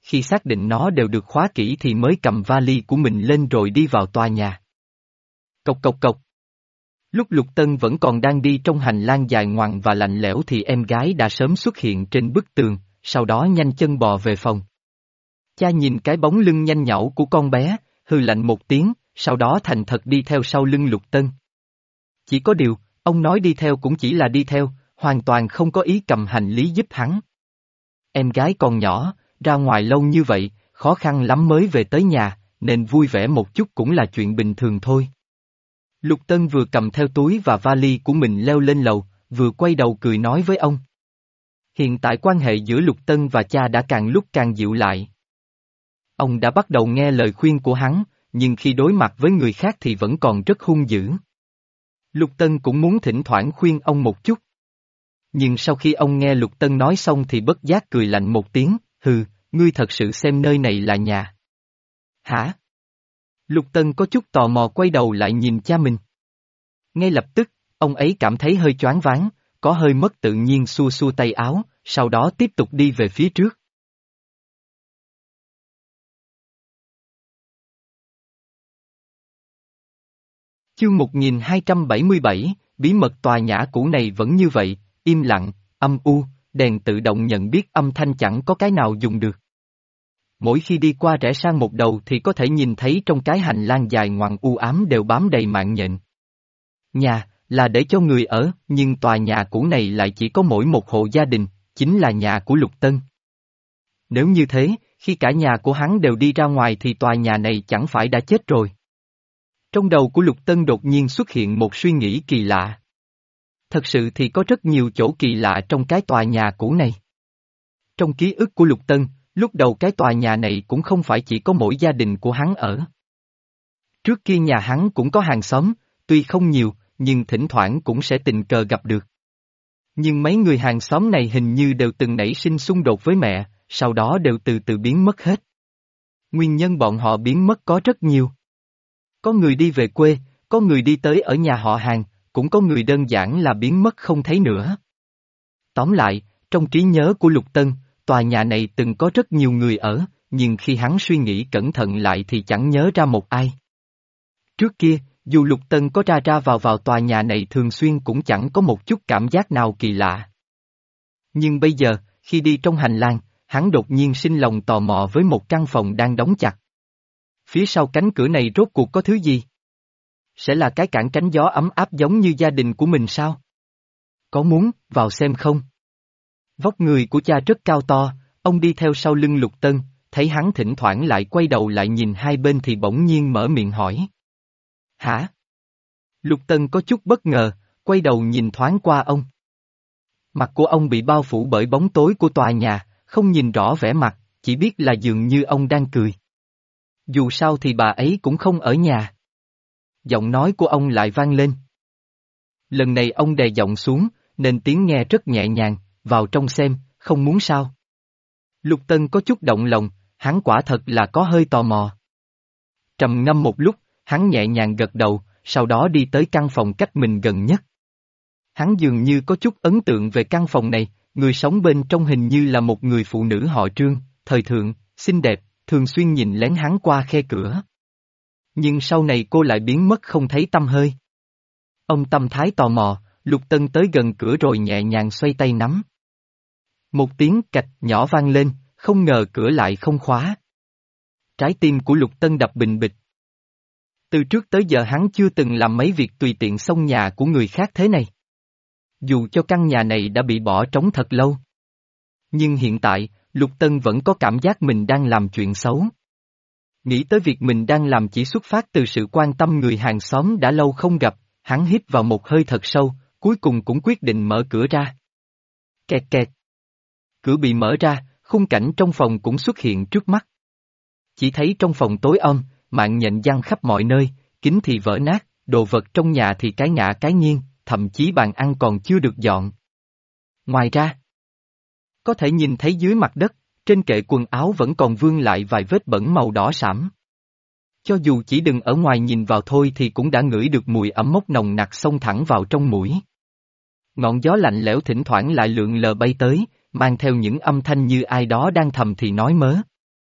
khi xác định nó đều được khóa kỹ thì mới cầm vali của mình lên rồi đi vào tòa nhà. Cộc cộc cộc. Lúc Lục Tân vẫn còn đang đi trong hành lang dài ngoằng và lạnh lẽo thì em gái đã sớm xuất hiện trên bức tường, sau đó nhanh chân bò về phòng. Cha nhìn cái bóng lưng nhanh nhảu của con bé, hừ lạnh một tiếng, sau đó thành thật đi theo sau lưng Lục Tân. Chỉ có điều, ông nói đi theo cũng chỉ là đi theo, hoàn toàn không có ý cầm hành lý giúp hắn. Em gái còn nhỏ, ra ngoài lâu như vậy, khó khăn lắm mới về tới nhà, nên vui vẻ một chút cũng là chuyện bình thường thôi. Lục Tân vừa cầm theo túi và vali của mình leo lên lầu, vừa quay đầu cười nói với ông. Hiện tại quan hệ giữa Lục Tân và cha đã càng lúc càng dịu lại. Ông đã bắt đầu nghe lời khuyên của hắn, nhưng khi đối mặt với người khác thì vẫn còn rất hung dữ. Lục Tân cũng muốn thỉnh thoảng khuyên ông một chút. Nhưng sau khi ông nghe Lục Tân nói xong thì bất giác cười lạnh một tiếng, hừ, ngươi thật sự xem nơi này là nhà. Hả? Lục Tân có chút tò mò quay đầu lại nhìn cha mình. Ngay lập tức, ông ấy cảm thấy hơi choáng váng, có hơi mất tự nhiên xua xua tay áo, sau đó tiếp tục đi về phía trước. Chương một nghìn hai trăm bảy mươi bảy, bí mật tòa nhà cũ này vẫn như vậy, im lặng, âm u, đèn tự động nhận biết âm thanh chẳng có cái nào dùng được. Mỗi khi đi qua rẽ sang một đầu thì có thể nhìn thấy trong cái hành lang dài ngoằng u ám đều bám đầy mạng nhện. Nhà, là để cho người ở, nhưng tòa nhà cũ này lại chỉ có mỗi một hộ gia đình, chính là nhà của Lục Tân. Nếu như thế, khi cả nhà của hắn đều đi ra ngoài thì tòa nhà này chẳng phải đã chết rồi. Trong đầu của Lục Tân đột nhiên xuất hiện một suy nghĩ kỳ lạ. Thật sự thì có rất nhiều chỗ kỳ lạ trong cái tòa nhà cũ này. Trong ký ức của Lục Tân, lúc đầu cái tòa nhà này cũng không phải chỉ có mỗi gia đình của hắn ở. Trước kia nhà hắn cũng có hàng xóm, tuy không nhiều, nhưng thỉnh thoảng cũng sẽ tình cờ gặp được. Nhưng mấy người hàng xóm này hình như đều từng nảy sinh xung đột với mẹ, sau đó đều từ từ biến mất hết. Nguyên nhân bọn họ biến mất có rất nhiều. Có người đi về quê, có người đi tới ở nhà họ hàng, cũng có người đơn giản là biến mất không thấy nữa. Tóm lại, trong trí nhớ của Lục Tân, tòa nhà này từng có rất nhiều người ở, nhưng khi hắn suy nghĩ cẩn thận lại thì chẳng nhớ ra một ai. Trước kia, dù Lục Tân có ra ra vào vào tòa nhà này thường xuyên cũng chẳng có một chút cảm giác nào kỳ lạ. Nhưng bây giờ, khi đi trong hành lang, hắn đột nhiên sinh lòng tò mò với một căn phòng đang đóng chặt. Phía sau cánh cửa này rốt cuộc có thứ gì? Sẽ là cái cản tránh gió ấm áp giống như gia đình của mình sao? Có muốn vào xem không? Vóc người của cha rất cao to, ông đi theo sau lưng Lục Tân, thấy hắn thỉnh thoảng lại quay đầu lại nhìn hai bên thì bỗng nhiên mở miệng hỏi. Hả? Lục Tân có chút bất ngờ, quay đầu nhìn thoáng qua ông. Mặt của ông bị bao phủ bởi bóng tối của tòa nhà, không nhìn rõ vẻ mặt, chỉ biết là dường như ông đang cười. Dù sao thì bà ấy cũng không ở nhà. Giọng nói của ông lại vang lên. Lần này ông đè giọng xuống, nên tiếng nghe rất nhẹ nhàng, vào trong xem, không muốn sao. Lục Tân có chút động lòng, hắn quả thật là có hơi tò mò. Trầm ngâm một lúc, hắn nhẹ nhàng gật đầu, sau đó đi tới căn phòng cách mình gần nhất. Hắn dường như có chút ấn tượng về căn phòng này, người sống bên trong hình như là một người phụ nữ họ Trương, thời thượng, xinh đẹp, thường xuyên nhìn lén hắn qua khe cửa. Nhưng sau này cô lại biến mất không thấy tăm hơi. Ông tâm thái tò mò, Lục Tân tới gần cửa rồi nhẹ nhàng xoay tay nắm. Một tiếng cạch nhỏ vang lên, không ngờ cửa lại không khóa. Trái tim của Lục Tân đập bình bịch. Từ trước tới giờ hắn chưa từng làm mấy việc tùy tiện xông nhà của người khác thế này. Dù cho căn nhà này đã bị bỏ trống thật lâu. Nhưng hiện tại, Lục Tân vẫn có cảm giác mình đang làm chuyện xấu. Nghĩ tới việc mình đang làm chỉ xuất phát từ sự quan tâm người hàng xóm đã lâu không gặp, hắn hít vào một hơi thật sâu, cuối cùng cũng quyết định mở cửa ra. Kẹt kẹt. Cửa bị mở ra, khung cảnh trong phòng cũng xuất hiện trước mắt. Chỉ thấy trong phòng tối om, mạng nhện giăng khắp mọi nơi, kính thì vỡ nát, đồ vật trong nhà thì cái ngã cái nghiêng, thậm chí bàn ăn còn chưa được dọn. Ngoài ra, có thể nhìn thấy dưới mặt đất, trên kệ quần áo vẫn còn vương lại vài vết bẩn màu đỏ sẫm. Cho dù chỉ đừng ở ngoài nhìn vào thôi thì cũng đã ngửi được mùi ẩm mốc nồng nặc xông thẳng vào trong mũi. Ngọn gió lạnh lẽo thỉnh thoảng lại lượn lờ bay tới, mang theo những âm thanh như ai đó đang thầm thì nói mớ.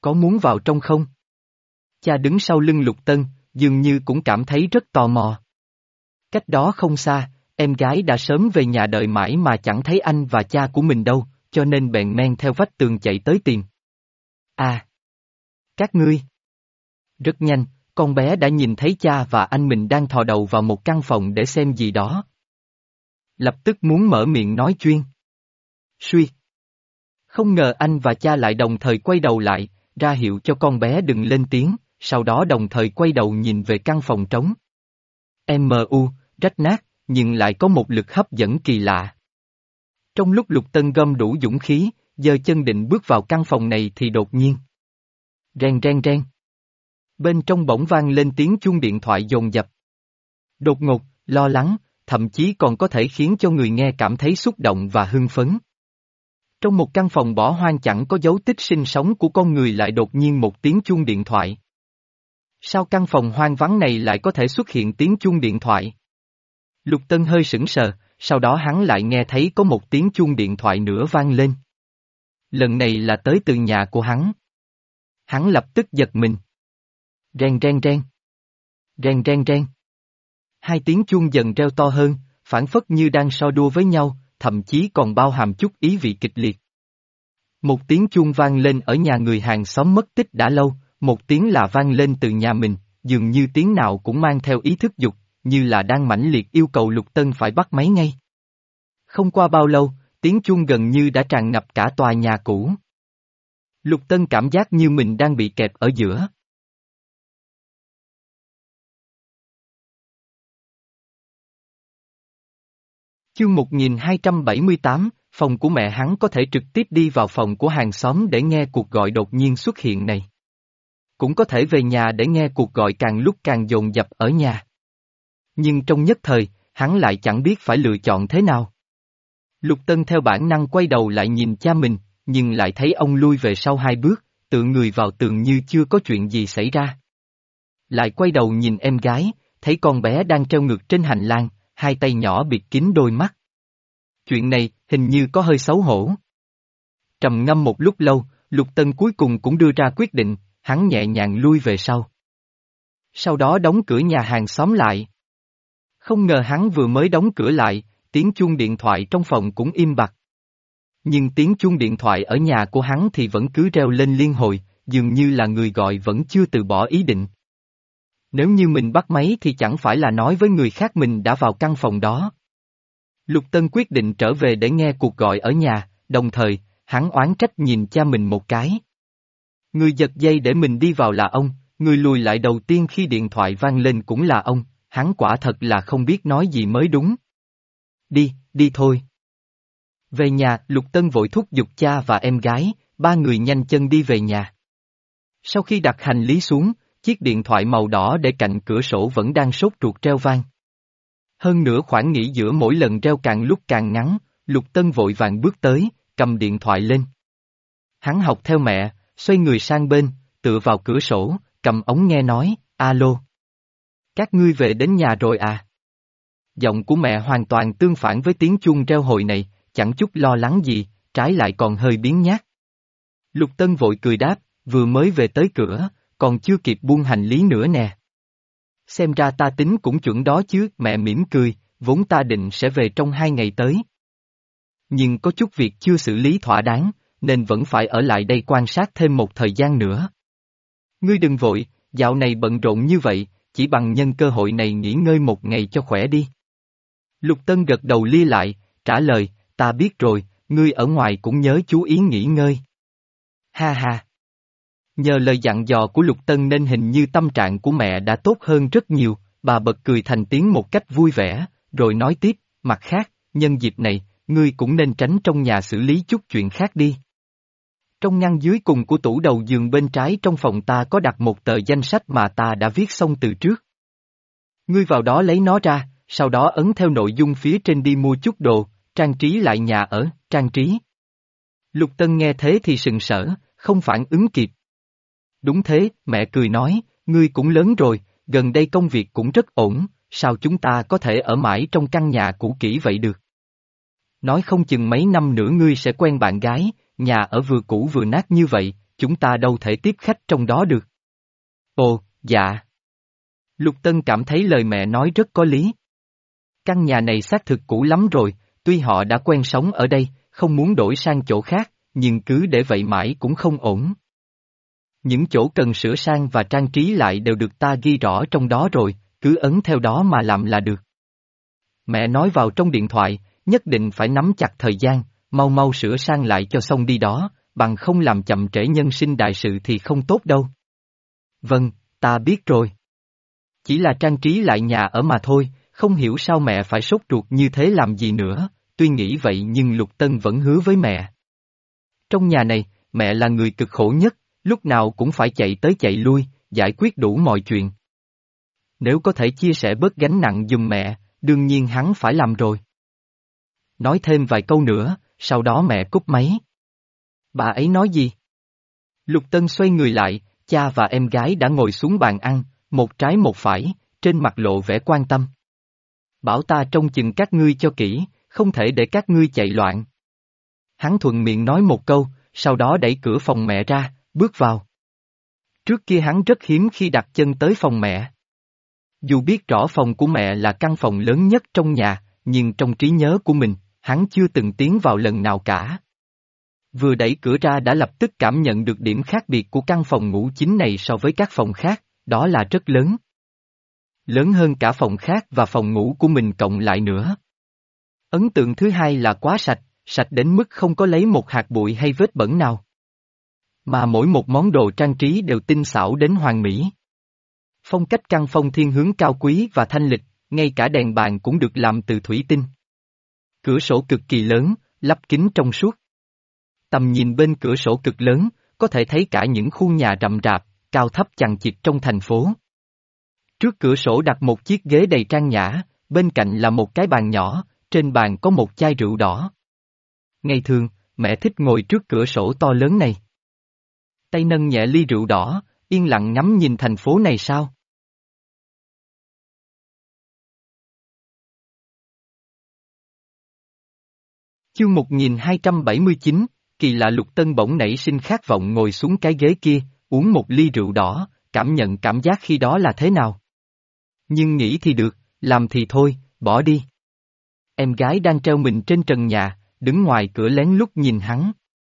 Có muốn vào trong không? Cha đứng sau lưng Lục Tân, dường như cũng cảm thấy rất tò mò. Cách đó không xa, em gái đã sớm về nhà đợi mãi mà chẳng thấy anh và cha của mình đâu, cho nên bèn men theo vách tường chạy tới tìm. À! Các ngươi! Rất nhanh, con bé đã nhìn thấy cha và anh mình đang thò đầu vào một căn phòng để xem gì đó. Lập tức muốn mở miệng nói chuyên. Suy! Không ngờ anh và cha lại đồng thời quay đầu lại, ra hiệu cho con bé đừng lên tiếng, sau đó đồng thời quay đầu nhìn về căn phòng trống. em u, rách nát, nhưng lại có một lực hấp dẫn kỳ lạ. Trong lúc Lục Tân gom đủ dũng khí, giơ chân định bước vào căn phòng này thì đột nhiên. Reng reng reng. Bên trong bỗng vang lên tiếng chuông điện thoại dồn dập. Đột ngột, lo lắng, thậm chí còn có thể khiến cho người nghe cảm thấy xúc động và hưng phấn. Trong một căn phòng bỏ hoang chẳng có dấu tích sinh sống của con người lại đột nhiên một tiếng chuông điện thoại. Sao căn phòng hoang vắng này lại có thể xuất hiện tiếng chuông điện thoại? Lục Tân hơi sững sờ, sau đó hắn lại nghe thấy có một tiếng chuông điện thoại nữa vang lên. Lần này là tới từ nhà của hắn. Hắn lập tức giật mình. Reng reng reng. Reng reng reng. Hai tiếng chuông dần reo to hơn, phảng phất như đang so đua với nhau, thậm chí còn bao hàm chút ý vị kịch liệt. Một tiếng chuông vang lên ở nhà người hàng xóm mất tích đã lâu, một tiếng là vang lên từ nhà mình, dường như tiếng nào cũng mang theo ý thức dục, như là đang mãnh liệt yêu cầu Lục Tân phải bắt máy ngay. Không qua bao lâu, tiếng chuông gần như đã tràn ngập cả tòa nhà cũ. Lục Tân cảm giác như mình đang bị kẹp ở giữa. Chương một nghìn hai trăm bảy mươi tám, phòng của mẹ hắn có thể trực tiếp đi vào phòng của hàng xóm để nghe cuộc gọi đột nhiên xuất hiện này. Cũng có thể về nhà để nghe cuộc gọi càng lúc càng dồn dập ở nhà. Nhưng trong nhất thời, hắn lại chẳng biết phải lựa chọn thế nào. Lục Tân theo bản năng quay đầu lại nhìn cha mình, nhưng lại thấy ông lui về sau hai bước, tựa người vào tường như chưa có chuyện gì xảy ra. Lại quay đầu nhìn em gái, thấy con bé đang treo ngược trên hành lang, hai tay nhỏ bịt kín đôi mắt. Chuyện này, hình như có hơi xấu hổ. Trầm ngâm một lúc lâu, Lục Tân cuối cùng cũng đưa ra quyết định, hắn nhẹ nhàng lui về sau. Sau đó đóng cửa nhà hàng xóm lại. Không ngờ hắn vừa mới đóng cửa lại, tiếng chuông điện thoại trong phòng cũng im bặt. Nhưng tiếng chuông điện thoại ở nhà của hắn thì vẫn cứ reo lên liên hồi, dường như là người gọi vẫn chưa từ bỏ ý định. Nếu như mình bắt máy thì chẳng phải là nói với người khác mình đã vào căn phòng đó. Lục Tân quyết định trở về để nghe cuộc gọi ở nhà, đồng thời, hắn oán trách nhìn cha mình một cái. Người giật dây để mình đi vào là ông, người lùi lại đầu tiên khi điện thoại vang lên cũng là ông, hắn quả thật là không biết nói gì mới đúng. Đi, đi thôi. Về nhà, Lục Tân vội thúc giục cha và em gái, ba người nhanh chân đi về nhà. Sau khi đặt hành lý xuống, chiếc điện thoại màu đỏ để cạnh cửa sổ vẫn đang sốt ruột reo vang. Hơn nữa khoảng nghỉ giữa mỗi lần reo càng lúc càng ngắn, Lục Tân vội vàng bước tới, cầm điện thoại lên. Hắn học theo mẹ, xoay người sang bên, tựa vào cửa sổ, cầm ống nghe nói, alo. Các ngươi về đến nhà rồi à? Giọng của mẹ hoàn toàn tương phản với tiếng chuông reo hồi này, chẳng chút lo lắng gì, trái lại còn hơi biếng nhác. Lục Tân vội cười đáp, vừa mới về tới cửa, còn chưa kịp buông hành lý nữa nè. Xem ra ta tính cũng chuẩn đó chứ, mẹ mỉm cười, vốn ta định sẽ về trong hai ngày tới. Nhưng có chút việc chưa xử lý thỏa đáng, nên vẫn phải ở lại đây quan sát thêm một thời gian nữa. Ngươi đừng vội, dạo này bận rộn như vậy, chỉ bằng nhân cơ hội này nghỉ ngơi một ngày cho khỏe đi. Lục Tân gật đầu lia lại, trả lời, ta biết rồi, ngươi ở ngoài cũng nhớ chú ý nghỉ ngơi. Ha ha. Nhờ lời dặn dò của Lục Tân nên hình như tâm trạng của mẹ đã tốt hơn rất nhiều, bà bật cười thành tiếng một cách vui vẻ, rồi nói tiếp, mặt khác, nhân dịp này, ngươi cũng nên tránh trong nhà xử lý chút chuyện khác đi. Trong ngăn dưới cùng của tủ đầu giường bên trái trong phòng ta có đặt một tờ danh sách mà ta đã viết xong từ trước. Ngươi vào đó lấy nó ra, sau đó ấn theo nội dung phía trên đi mua chút đồ, trang trí lại nhà ở, trang trí. Lục Tân nghe thế thì sừng sỡ, không phản ứng kịp. Đúng thế, mẹ cười nói, ngươi cũng lớn rồi, gần đây công việc cũng rất ổn, sao chúng ta có thể ở mãi trong căn nhà cũ kỹ vậy được? Nói không chừng mấy năm nữa ngươi sẽ quen bạn gái, nhà ở vừa cũ vừa nát như vậy, chúng ta đâu thể tiếp khách trong đó được. Ồ, dạ. Lục Tân cảm thấy lời mẹ nói rất có lý. Căn nhà này xác thực cũ lắm rồi, tuy họ đã quen sống ở đây, không muốn đổi sang chỗ khác, nhưng cứ để vậy mãi cũng không ổn. Những chỗ cần sửa sang và trang trí lại đều được ta ghi rõ trong đó rồi, cứ ấn theo đó mà làm là được. Mẹ nói vào trong điện thoại, nhất định phải nắm chặt thời gian, mau mau sửa sang lại cho xong đi đó, bằng không làm chậm trễ nhân sinh đại sự thì không tốt đâu. Vâng, ta biết rồi. Chỉ là trang trí lại nhà ở mà thôi, không hiểu sao mẹ phải sốt ruột như thế làm gì nữa, tuy nghĩ vậy nhưng Lục Tân vẫn hứa với mẹ. Trong nhà này, mẹ là người cực khổ nhất, lúc nào cũng phải chạy tới chạy lui, giải quyết đủ mọi chuyện. Nếu có thể chia sẻ bớt gánh nặng giùm mẹ, đương nhiên hắn phải làm rồi. Nói thêm vài câu nữa, sau đó mẹ cúp máy. Bà ấy nói gì? Lục Tân xoay người lại, cha và em gái đã ngồi xuống bàn ăn, một trái một phải, trên mặt lộ vẻ quan tâm. Bảo ta trông chừng các ngươi cho kỹ, không thể để các ngươi chạy loạn. Hắn thuận miệng nói một câu, sau đó đẩy cửa phòng mẹ ra, bước vào. Trước kia hắn rất hiếm khi đặt chân tới phòng mẹ. Dù biết rõ phòng của mẹ là căn phòng lớn nhất trong nhà, nhưng trong trí nhớ của mình, hắn chưa từng tiến vào lần nào cả. Vừa đẩy cửa ra đã lập tức cảm nhận được điểm khác biệt của căn phòng ngủ chính này so với các phòng khác, đó là rất lớn. Lớn hơn cả phòng khác và phòng ngủ của mình cộng lại nữa. Ấn tượng thứ hai là quá sạch, sạch đến mức không có lấy một hạt bụi hay vết bẩn nào. Mà mỗi một món đồ trang trí đều tinh xảo đến hoàn mỹ. Phong cách căn phòng thiên hướng cao quý và thanh lịch, ngay cả đèn bàn cũng được làm từ thủy tinh. Cửa sổ cực kỳ lớn, lắp kính trong suốt. Tầm nhìn bên cửa sổ cực lớn, có thể thấy cả những khu nhà rậm rạp, cao thấp chằng chịt trong thành phố. Trước cửa sổ đặt một chiếc ghế đầy trang nhã, bên cạnh là một cái bàn nhỏ, trên bàn có một chai rượu đỏ. Ngày thường, mẹ thích ngồi trước cửa sổ to lớn này. Tay nâng nhẹ ly rượu đỏ, yên lặng ngắm nhìn thành phố này sao? Chương một nghìn hai trăm bảy mươi chín, kỳ lạ Lục Tân bỗng nảy sinh khát vọng ngồi xuống cái ghế kia, uống một ly rượu đỏ, cảm nhận cảm giác khi đó là thế nào. Nhưng nghĩ thì được, làm thì thôi, bỏ đi. Em gái đang treo mình trên trần nhà, đứng ngoài cửa lén lút nhìn hắn.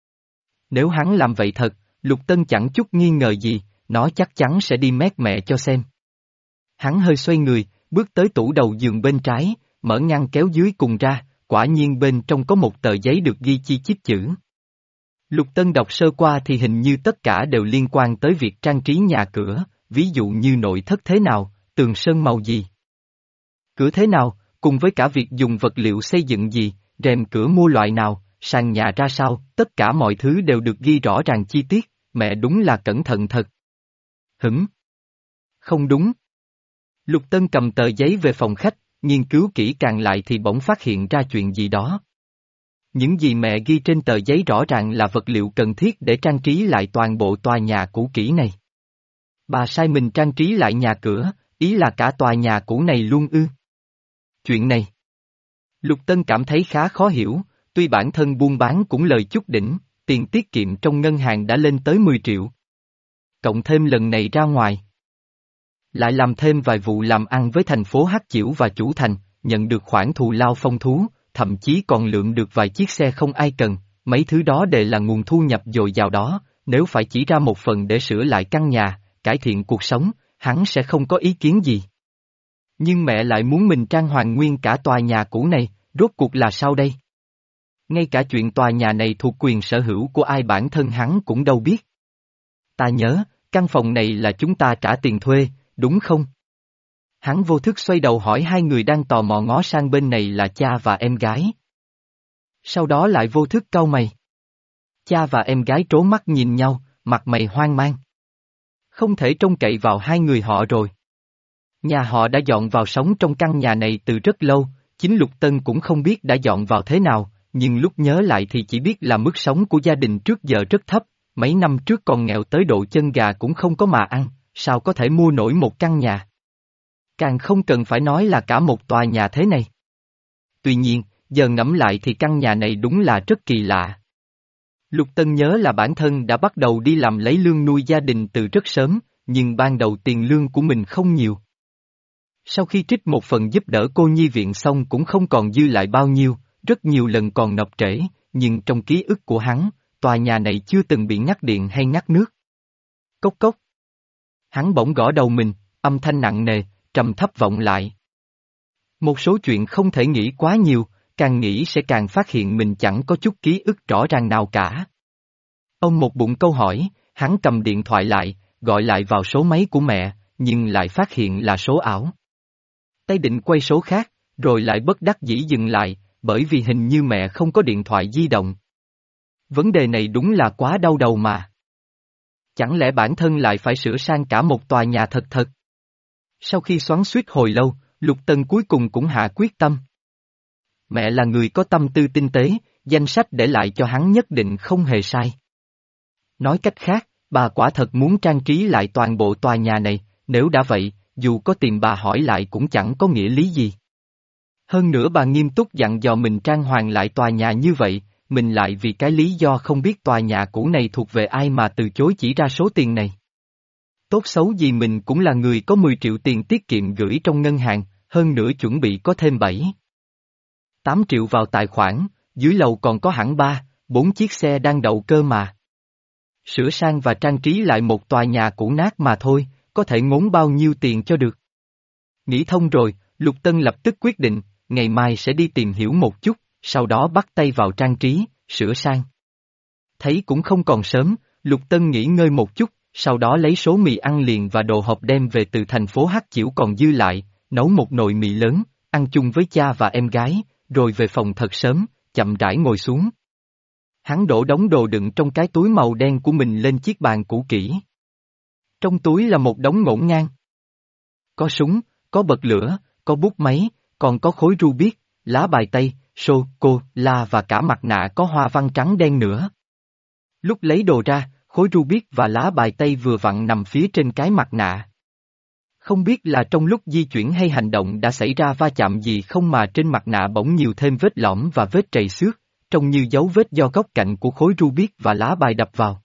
Nếu hắn làm vậy thật, Lục Tân chẳng chút nghi ngờ gì, nó chắc chắn sẽ đi mét mẹ cho xem. Hắn hơi xoay người, bước tới tủ đầu giường bên trái, mở ngăn kéo dưới cùng ra, quả nhiên bên trong có một tờ giấy được ghi chi chít chữ. Lục Tân đọc sơ qua thì hình như tất cả đều liên quan tới việc trang trí nhà cửa, ví dụ như nội thất thế nào, tường sơn màu gì, cửa thế nào, cùng với cả việc dùng vật liệu xây dựng gì, rèm cửa mua loại nào, sàn nhà ra sao, tất cả mọi thứ đều được ghi rõ ràng chi tiết, mẹ đúng là cẩn thận thật. Hửng? Không đúng. Lục Tân cầm tờ giấy về phòng khách, nghiên cứu kỹ càng lại thì bỗng phát hiện ra chuyện gì đó. Những gì mẹ ghi trên tờ giấy rõ ràng là vật liệu cần thiết để trang trí lại toàn bộ tòa nhà cũ kỹ này. Bà sai mình trang trí lại nhà cửa, ý là cả tòa nhà cũ này luôn ư? Chuyện này, Lục Tân cảm thấy khá khó hiểu, tuy bản thân buôn bán cũng lời chút đỉnh, tiền tiết kiệm trong ngân hàng đã lên tới mười triệu. Cộng thêm lần này ra ngoài, lại làm thêm vài vụ làm ăn với thành phố Hắc Chiểu và Chủ Thành, nhận được khoản thù lao phong thú, thậm chí còn lượm được vài chiếc xe không ai cần, mấy thứ đó đều là nguồn thu nhập dồi dào đó, nếu phải chỉ ra một phần để sửa lại căn nhà, cải thiện cuộc sống, hắn sẽ không có ý kiến gì. Nhưng mẹ lại muốn mình trang hoàng nguyên cả tòa nhà cũ này, rốt cuộc là sao đây? Ngay cả chuyện tòa nhà này thuộc quyền sở hữu của ai bản thân hắn cũng đâu biết. Ta nhớ, căn phòng này là chúng ta trả tiền thuê, đúng không? Hắn vô thức xoay đầu hỏi hai người đang tò mò ngó sang bên này là cha và em gái. Sau đó lại vô thức cau mày. Cha và em gái trố mắt nhìn nhau, mặt mày hoang mang. Không thể trông cậy vào hai người họ rồi. Nhà họ đã dọn vào sống trong căn nhà này từ rất lâu, chính Lục Tân cũng không biết đã dọn vào thế nào, nhưng lúc nhớ lại thì chỉ biết là mức sống của gia đình trước giờ rất thấp, mấy năm trước còn nghèo tới độ chân gà cũng không có mà ăn, sao có thể mua nổi một căn nhà. Càng không cần phải nói là cả một tòa nhà thế này. Tuy nhiên, giờ ngẫm lại thì căn nhà này đúng là rất kỳ lạ. Lục Tân nhớ là bản thân đã bắt đầu đi làm lấy lương nuôi gia đình từ rất sớm, nhưng ban đầu tiền lương của mình không nhiều. Sau khi trích một phần giúp đỡ cô nhi viện xong cũng không còn dư lại bao nhiêu, rất nhiều lần còn nộp trễ, nhưng trong ký ức của hắn, tòa nhà này chưa từng bị ngắt điện hay ngắt nước. Cốc cốc. Hắn bỗng gõ đầu mình, âm thanh nặng nề, trầm thấp vọng lại. Một số chuyện không thể nghĩ quá nhiều, càng nghĩ sẽ càng phát hiện mình chẳng có chút ký ức rõ ràng nào cả. Ông một bụng câu hỏi, hắn cầm điện thoại lại, gọi lại vào số máy của mẹ, nhưng lại phát hiện là số ảo. Tay định quay số khác, rồi lại bất đắc dĩ dừng lại, bởi vì hình như mẹ không có điện thoại di động. Vấn đề này đúng là quá đau đầu mà. Chẳng lẽ bản thân lại phải sửa sang cả một tòa nhà thật thật? Sau khi xoắn xuýt hồi lâu, Lục Tân cuối cùng cũng hạ quyết tâm. Mẹ là người có tâm tư tinh tế, danh sách để lại cho hắn nhất định không hề sai. Nói cách khác, bà quả thật muốn trang trí lại toàn bộ tòa nhà này, nếu đã vậy, dù có tìm bà hỏi lại cũng chẳng có nghĩa lý gì. Hơn nữa bà nghiêm túc dặn dò mình trang hoàng lại tòa nhà như vậy, mình lại vì cái lý do không biết tòa nhà cũ này thuộc về ai mà từ chối chỉ ra số tiền này. Tốt xấu gì mình cũng là người có mười triệu tiền tiết kiệm gửi trong ngân hàng, hơn nữa chuẩn bị có thêm bảy, tám triệu vào tài khoản, dưới lầu còn có hẳn ba, bốn chiếc xe đang đậu cơ mà. Sửa sang và trang trí lại một tòa nhà cũ nát mà thôi, có thể ngốn bao nhiêu tiền cho được. Nghĩ thông rồi, Lục Tân lập tức quyết định, ngày mai sẽ đi tìm hiểu một chút, sau đó bắt tay vào trang trí, sửa sang. Thấy cũng không còn sớm, Lục Tân nghỉ ngơi một chút, sau đó lấy số mì ăn liền và đồ hộp đem về từ thành phố Hắc Chiểu còn dư lại, nấu một nồi mì lớn, ăn chung với cha và em gái, rồi về phòng thật sớm, chậm rãi ngồi xuống. Hắn đổ đống đồ đựng trong cái túi màu đen của mình lên chiếc bàn cũ kỹ. Trong túi là một đống ngổn ngang. Có súng, có bật lửa, có bút máy, còn có khối rubic, lá bài tây, sô-cô-la và cả mặt nạ có hoa văn trắng đen nữa. Lúc lấy đồ ra, khối rubic và lá bài tây vừa vặn nằm phía trên cái mặt nạ. Không biết là trong lúc di chuyển hay hành động đã xảy ra va chạm gì không mà trên mặt nạ bỗng nhiều thêm vết lõm và vết trầy xước, trông như dấu vết do góc cạnh của khối rubic và lá bài đập vào.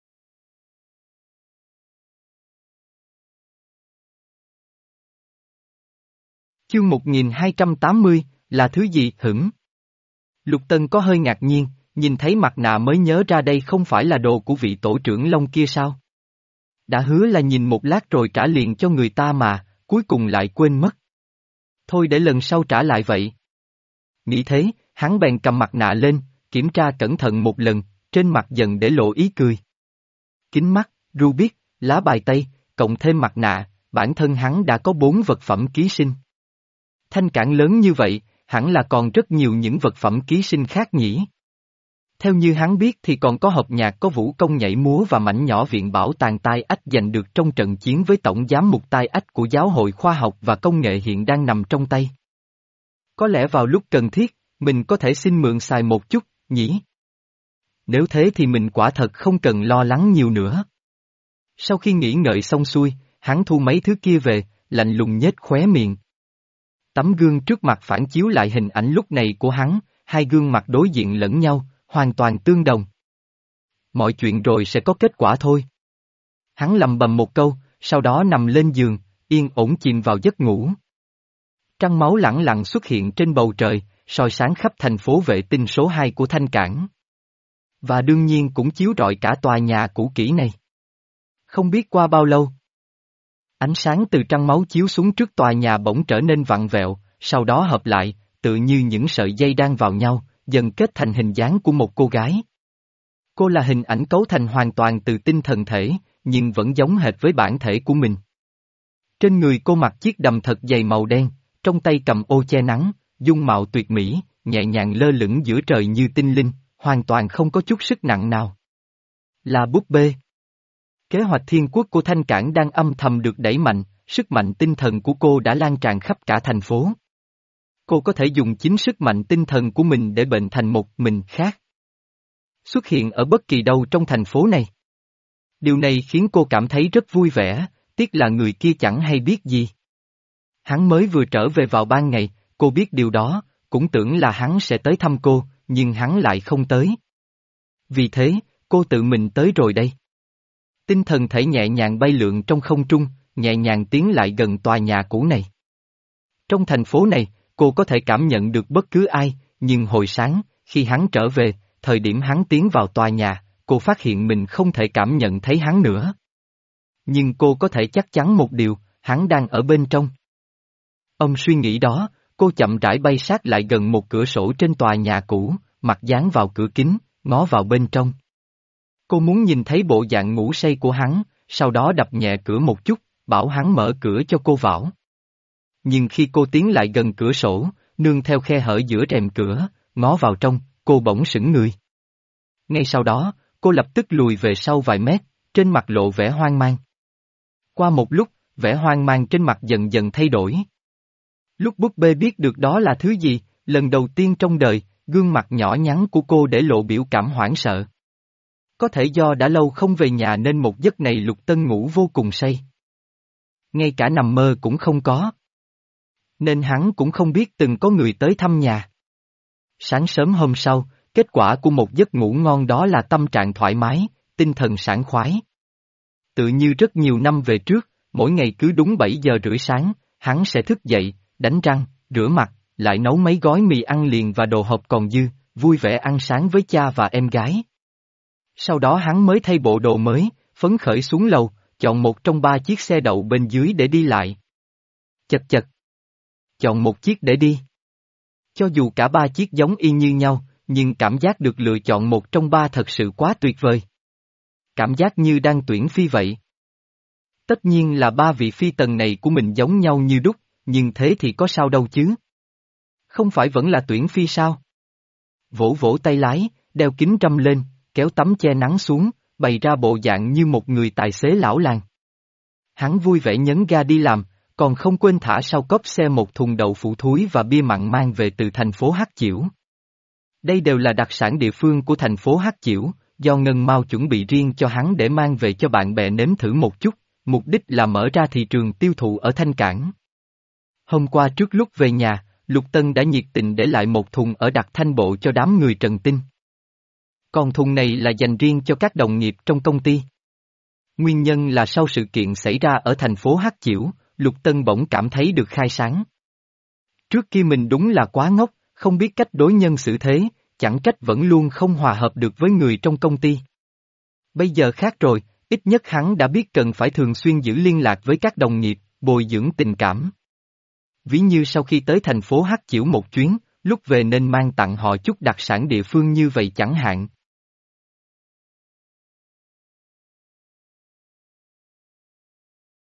Chương một nghìn hai trăm tám mươi, là thứ gì hửng? Lục Tân có hơi ngạc nhiên, nhìn thấy mặt nạ mới nhớ ra đây không phải là đồ của vị tổ trưởng Long kia sao? Đã hứa là nhìn một lát rồi trả liền cho người ta mà, cuối cùng lại quên mất. Thôi để lần sau trả lại vậy. Nghĩ thế, hắn bèn cầm mặt nạ lên, kiểm tra cẩn thận một lần, trên mặt dần để lộ ý cười. Kính mắt, rubic, lá bài tây, cộng thêm mặt nạ, bản thân hắn đã có bốn vật phẩm ký sinh. Thanh cản lớn như vậy, hẳn là còn rất nhiều những vật phẩm ký sinh khác nhỉ. Theo như hắn biết thì còn có hộp nhạc có vũ công nhảy múa và mảnh nhỏ viện bảo tàng tai ách giành được trong trận chiến với tổng giám mục tai ách của Giáo hội Khoa học và Công nghệ hiện đang nằm trong tay. Có lẽ vào lúc cần thiết, mình có thể xin mượn xài một chút, nhỉ? Nếu thế thì mình quả thật không cần lo lắng nhiều nữa. Sau khi nghĩ ngợi xong xuôi, hắn thu mấy thứ kia về, lạnh lùng nhếch khóe miệng. Tấm gương trước mặt phản chiếu lại hình ảnh lúc này của hắn, hai gương mặt đối diện lẫn nhau, hoàn toàn tương đồng. Mọi chuyện rồi sẽ có kết quả thôi. Hắn lầm bầm một câu, sau đó nằm lên giường, yên ổn chìm vào giấc ngủ. Trăng máu lẳng lặng xuất hiện trên bầu trời, soi sáng khắp thành phố vệ tinh số hai của Thanh Cảng. Và đương nhiên cũng chiếu rọi cả tòa nhà cũ kỹ này. Không biết qua bao lâu, ánh sáng từ trăng máu chiếu xuống trước tòa nhà bỗng trở nên vặn vẹo, sau đó hợp lại, tự như những sợi dây đang vào nhau, dần kết thành hình dáng của một cô gái. Cô là hình ảnh cấu thành hoàn toàn từ tinh thần thể, nhưng vẫn giống hệt với bản thể của mình. Trên người cô mặc chiếc đầm thật dày màu đen, trong tay cầm ô che nắng, dung mạo tuyệt mỹ, nhẹ nhàng lơ lửng giữa trời như tinh linh, hoàn toàn không có chút sức nặng nào. Là búp bê. Kế hoạch thiên quốc của Thanh Cảng đang âm thầm được đẩy mạnh, sức mạnh tinh thần của cô đã lan tràn khắp cả thành phố. Cô có thể dùng chính sức mạnh tinh thần của mình để bệnh thành một mình khác. Xuất hiện ở bất kỳ đâu trong thành phố này. Điều này khiến cô cảm thấy rất vui vẻ, tiếc là người kia chẳng hay biết gì. Hắn mới vừa trở về vào ban ngày, cô biết điều đó, cũng tưởng là hắn sẽ tới thăm cô, nhưng hắn lại không tới. Vì thế, cô tự mình tới rồi đây. Tinh thần thể nhẹ nhàng bay lượn trong không trung, nhẹ nhàng tiến lại gần tòa nhà cũ này. Trong thành phố này, cô có thể cảm nhận được bất cứ ai, nhưng hồi sáng, khi hắn trở về, thời điểm hắn tiến vào tòa nhà, cô phát hiện mình không thể cảm nhận thấy hắn nữa. Nhưng cô có thể chắc chắn một điều, hắn đang ở bên trong. Ông suy nghĩ đó, cô chậm rãi bay sát lại gần một cửa sổ trên tòa nhà cũ, mặt dán vào cửa kính, ngó vào bên trong. Cô muốn nhìn thấy bộ dạng ngủ say của hắn, sau đó đập nhẹ cửa một chút, bảo hắn mở cửa cho cô vào. Nhưng khi cô tiến lại gần cửa sổ, nương theo khe hở giữa rèm cửa, ngó vào trong, cô bỗng sững người. Ngay sau đó, cô lập tức lùi về sau vài mét, trên mặt lộ vẻ hoang mang. Qua một lúc, vẻ hoang mang trên mặt dần dần thay đổi. Lúc búp bê biết được đó là thứ gì, lần đầu tiên trong đời, gương mặt nhỏ nhắn của cô để lộ biểu cảm hoảng sợ. Có thể do đã lâu không về nhà nên một giấc này Lục Tân ngủ vô cùng say. Ngay cả nằm mơ cũng không có. Nên hắn cũng không biết từng có người tới thăm nhà. Sáng sớm hôm sau, kết quả của một giấc ngủ ngon đó là tâm trạng thoải mái, tinh thần sảng khoái. Tự như rất nhiều năm về trước, mỗi ngày cứ đúng bảy giờ rưỡi sáng, hắn sẽ thức dậy, đánh răng, rửa mặt, lại nấu mấy gói mì ăn liền và đồ hộp còn dư, vui vẻ ăn sáng với cha và em gái. Sau đó hắn mới thay bộ đồ mới, phấn khởi xuống lầu, chọn một trong ba chiếc xe đậu bên dưới để đi lại. Chật chật. Chọn một chiếc để đi. Cho dù cả ba chiếc giống y như nhau, nhưng cảm giác được lựa chọn một trong ba thật sự quá tuyệt vời. Cảm giác như đang tuyển phi vậy. Tất nhiên là ba vị phi tần này của mình giống nhau như đúc, nhưng thế thì có sao đâu chứ? Không phải vẫn là tuyển phi sao? Vỗ vỗ tay lái, đeo kính râm lên, kéo tấm che nắng xuống, bày ra bộ dạng như một người tài xế lão làng. Hắn vui vẻ nhấn ga đi làm, còn không quên thả sau cốp xe một thùng đậu phụ thúi và bia mặn mang về từ thành phố Hắc Chiểu. Đây đều là đặc sản địa phương của thành phố Hắc Chiểu, do Ngân Mao chuẩn bị riêng cho hắn để mang về cho bạn bè nếm thử một chút, mục đích là mở ra thị trường tiêu thụ ở Thanh Cảng. Hôm qua trước lúc về nhà, Lục Tân đã nhiệt tình để lại một thùng ở Đặc Thanh Bộ cho đám người Trần Tinh. Còn thùng này là dành riêng cho các đồng nghiệp trong công ty. Nguyên nhân là sau sự kiện xảy ra ở thành phố Hắc Chiểu, Lục Tân bỗng cảm thấy được khai sáng. Trước kia mình đúng là quá ngốc, không biết cách đối nhân xử thế, chẳng trách vẫn luôn không hòa hợp được với người trong công ty. Bây giờ khác rồi, ít nhất hắn đã biết cần phải thường xuyên giữ liên lạc với các đồng nghiệp, bồi dưỡng tình cảm. Ví như sau khi tới thành phố Hắc Chiểu một chuyến, lúc về nên mang tặng họ chút đặc sản địa phương như vậy chẳng hạn.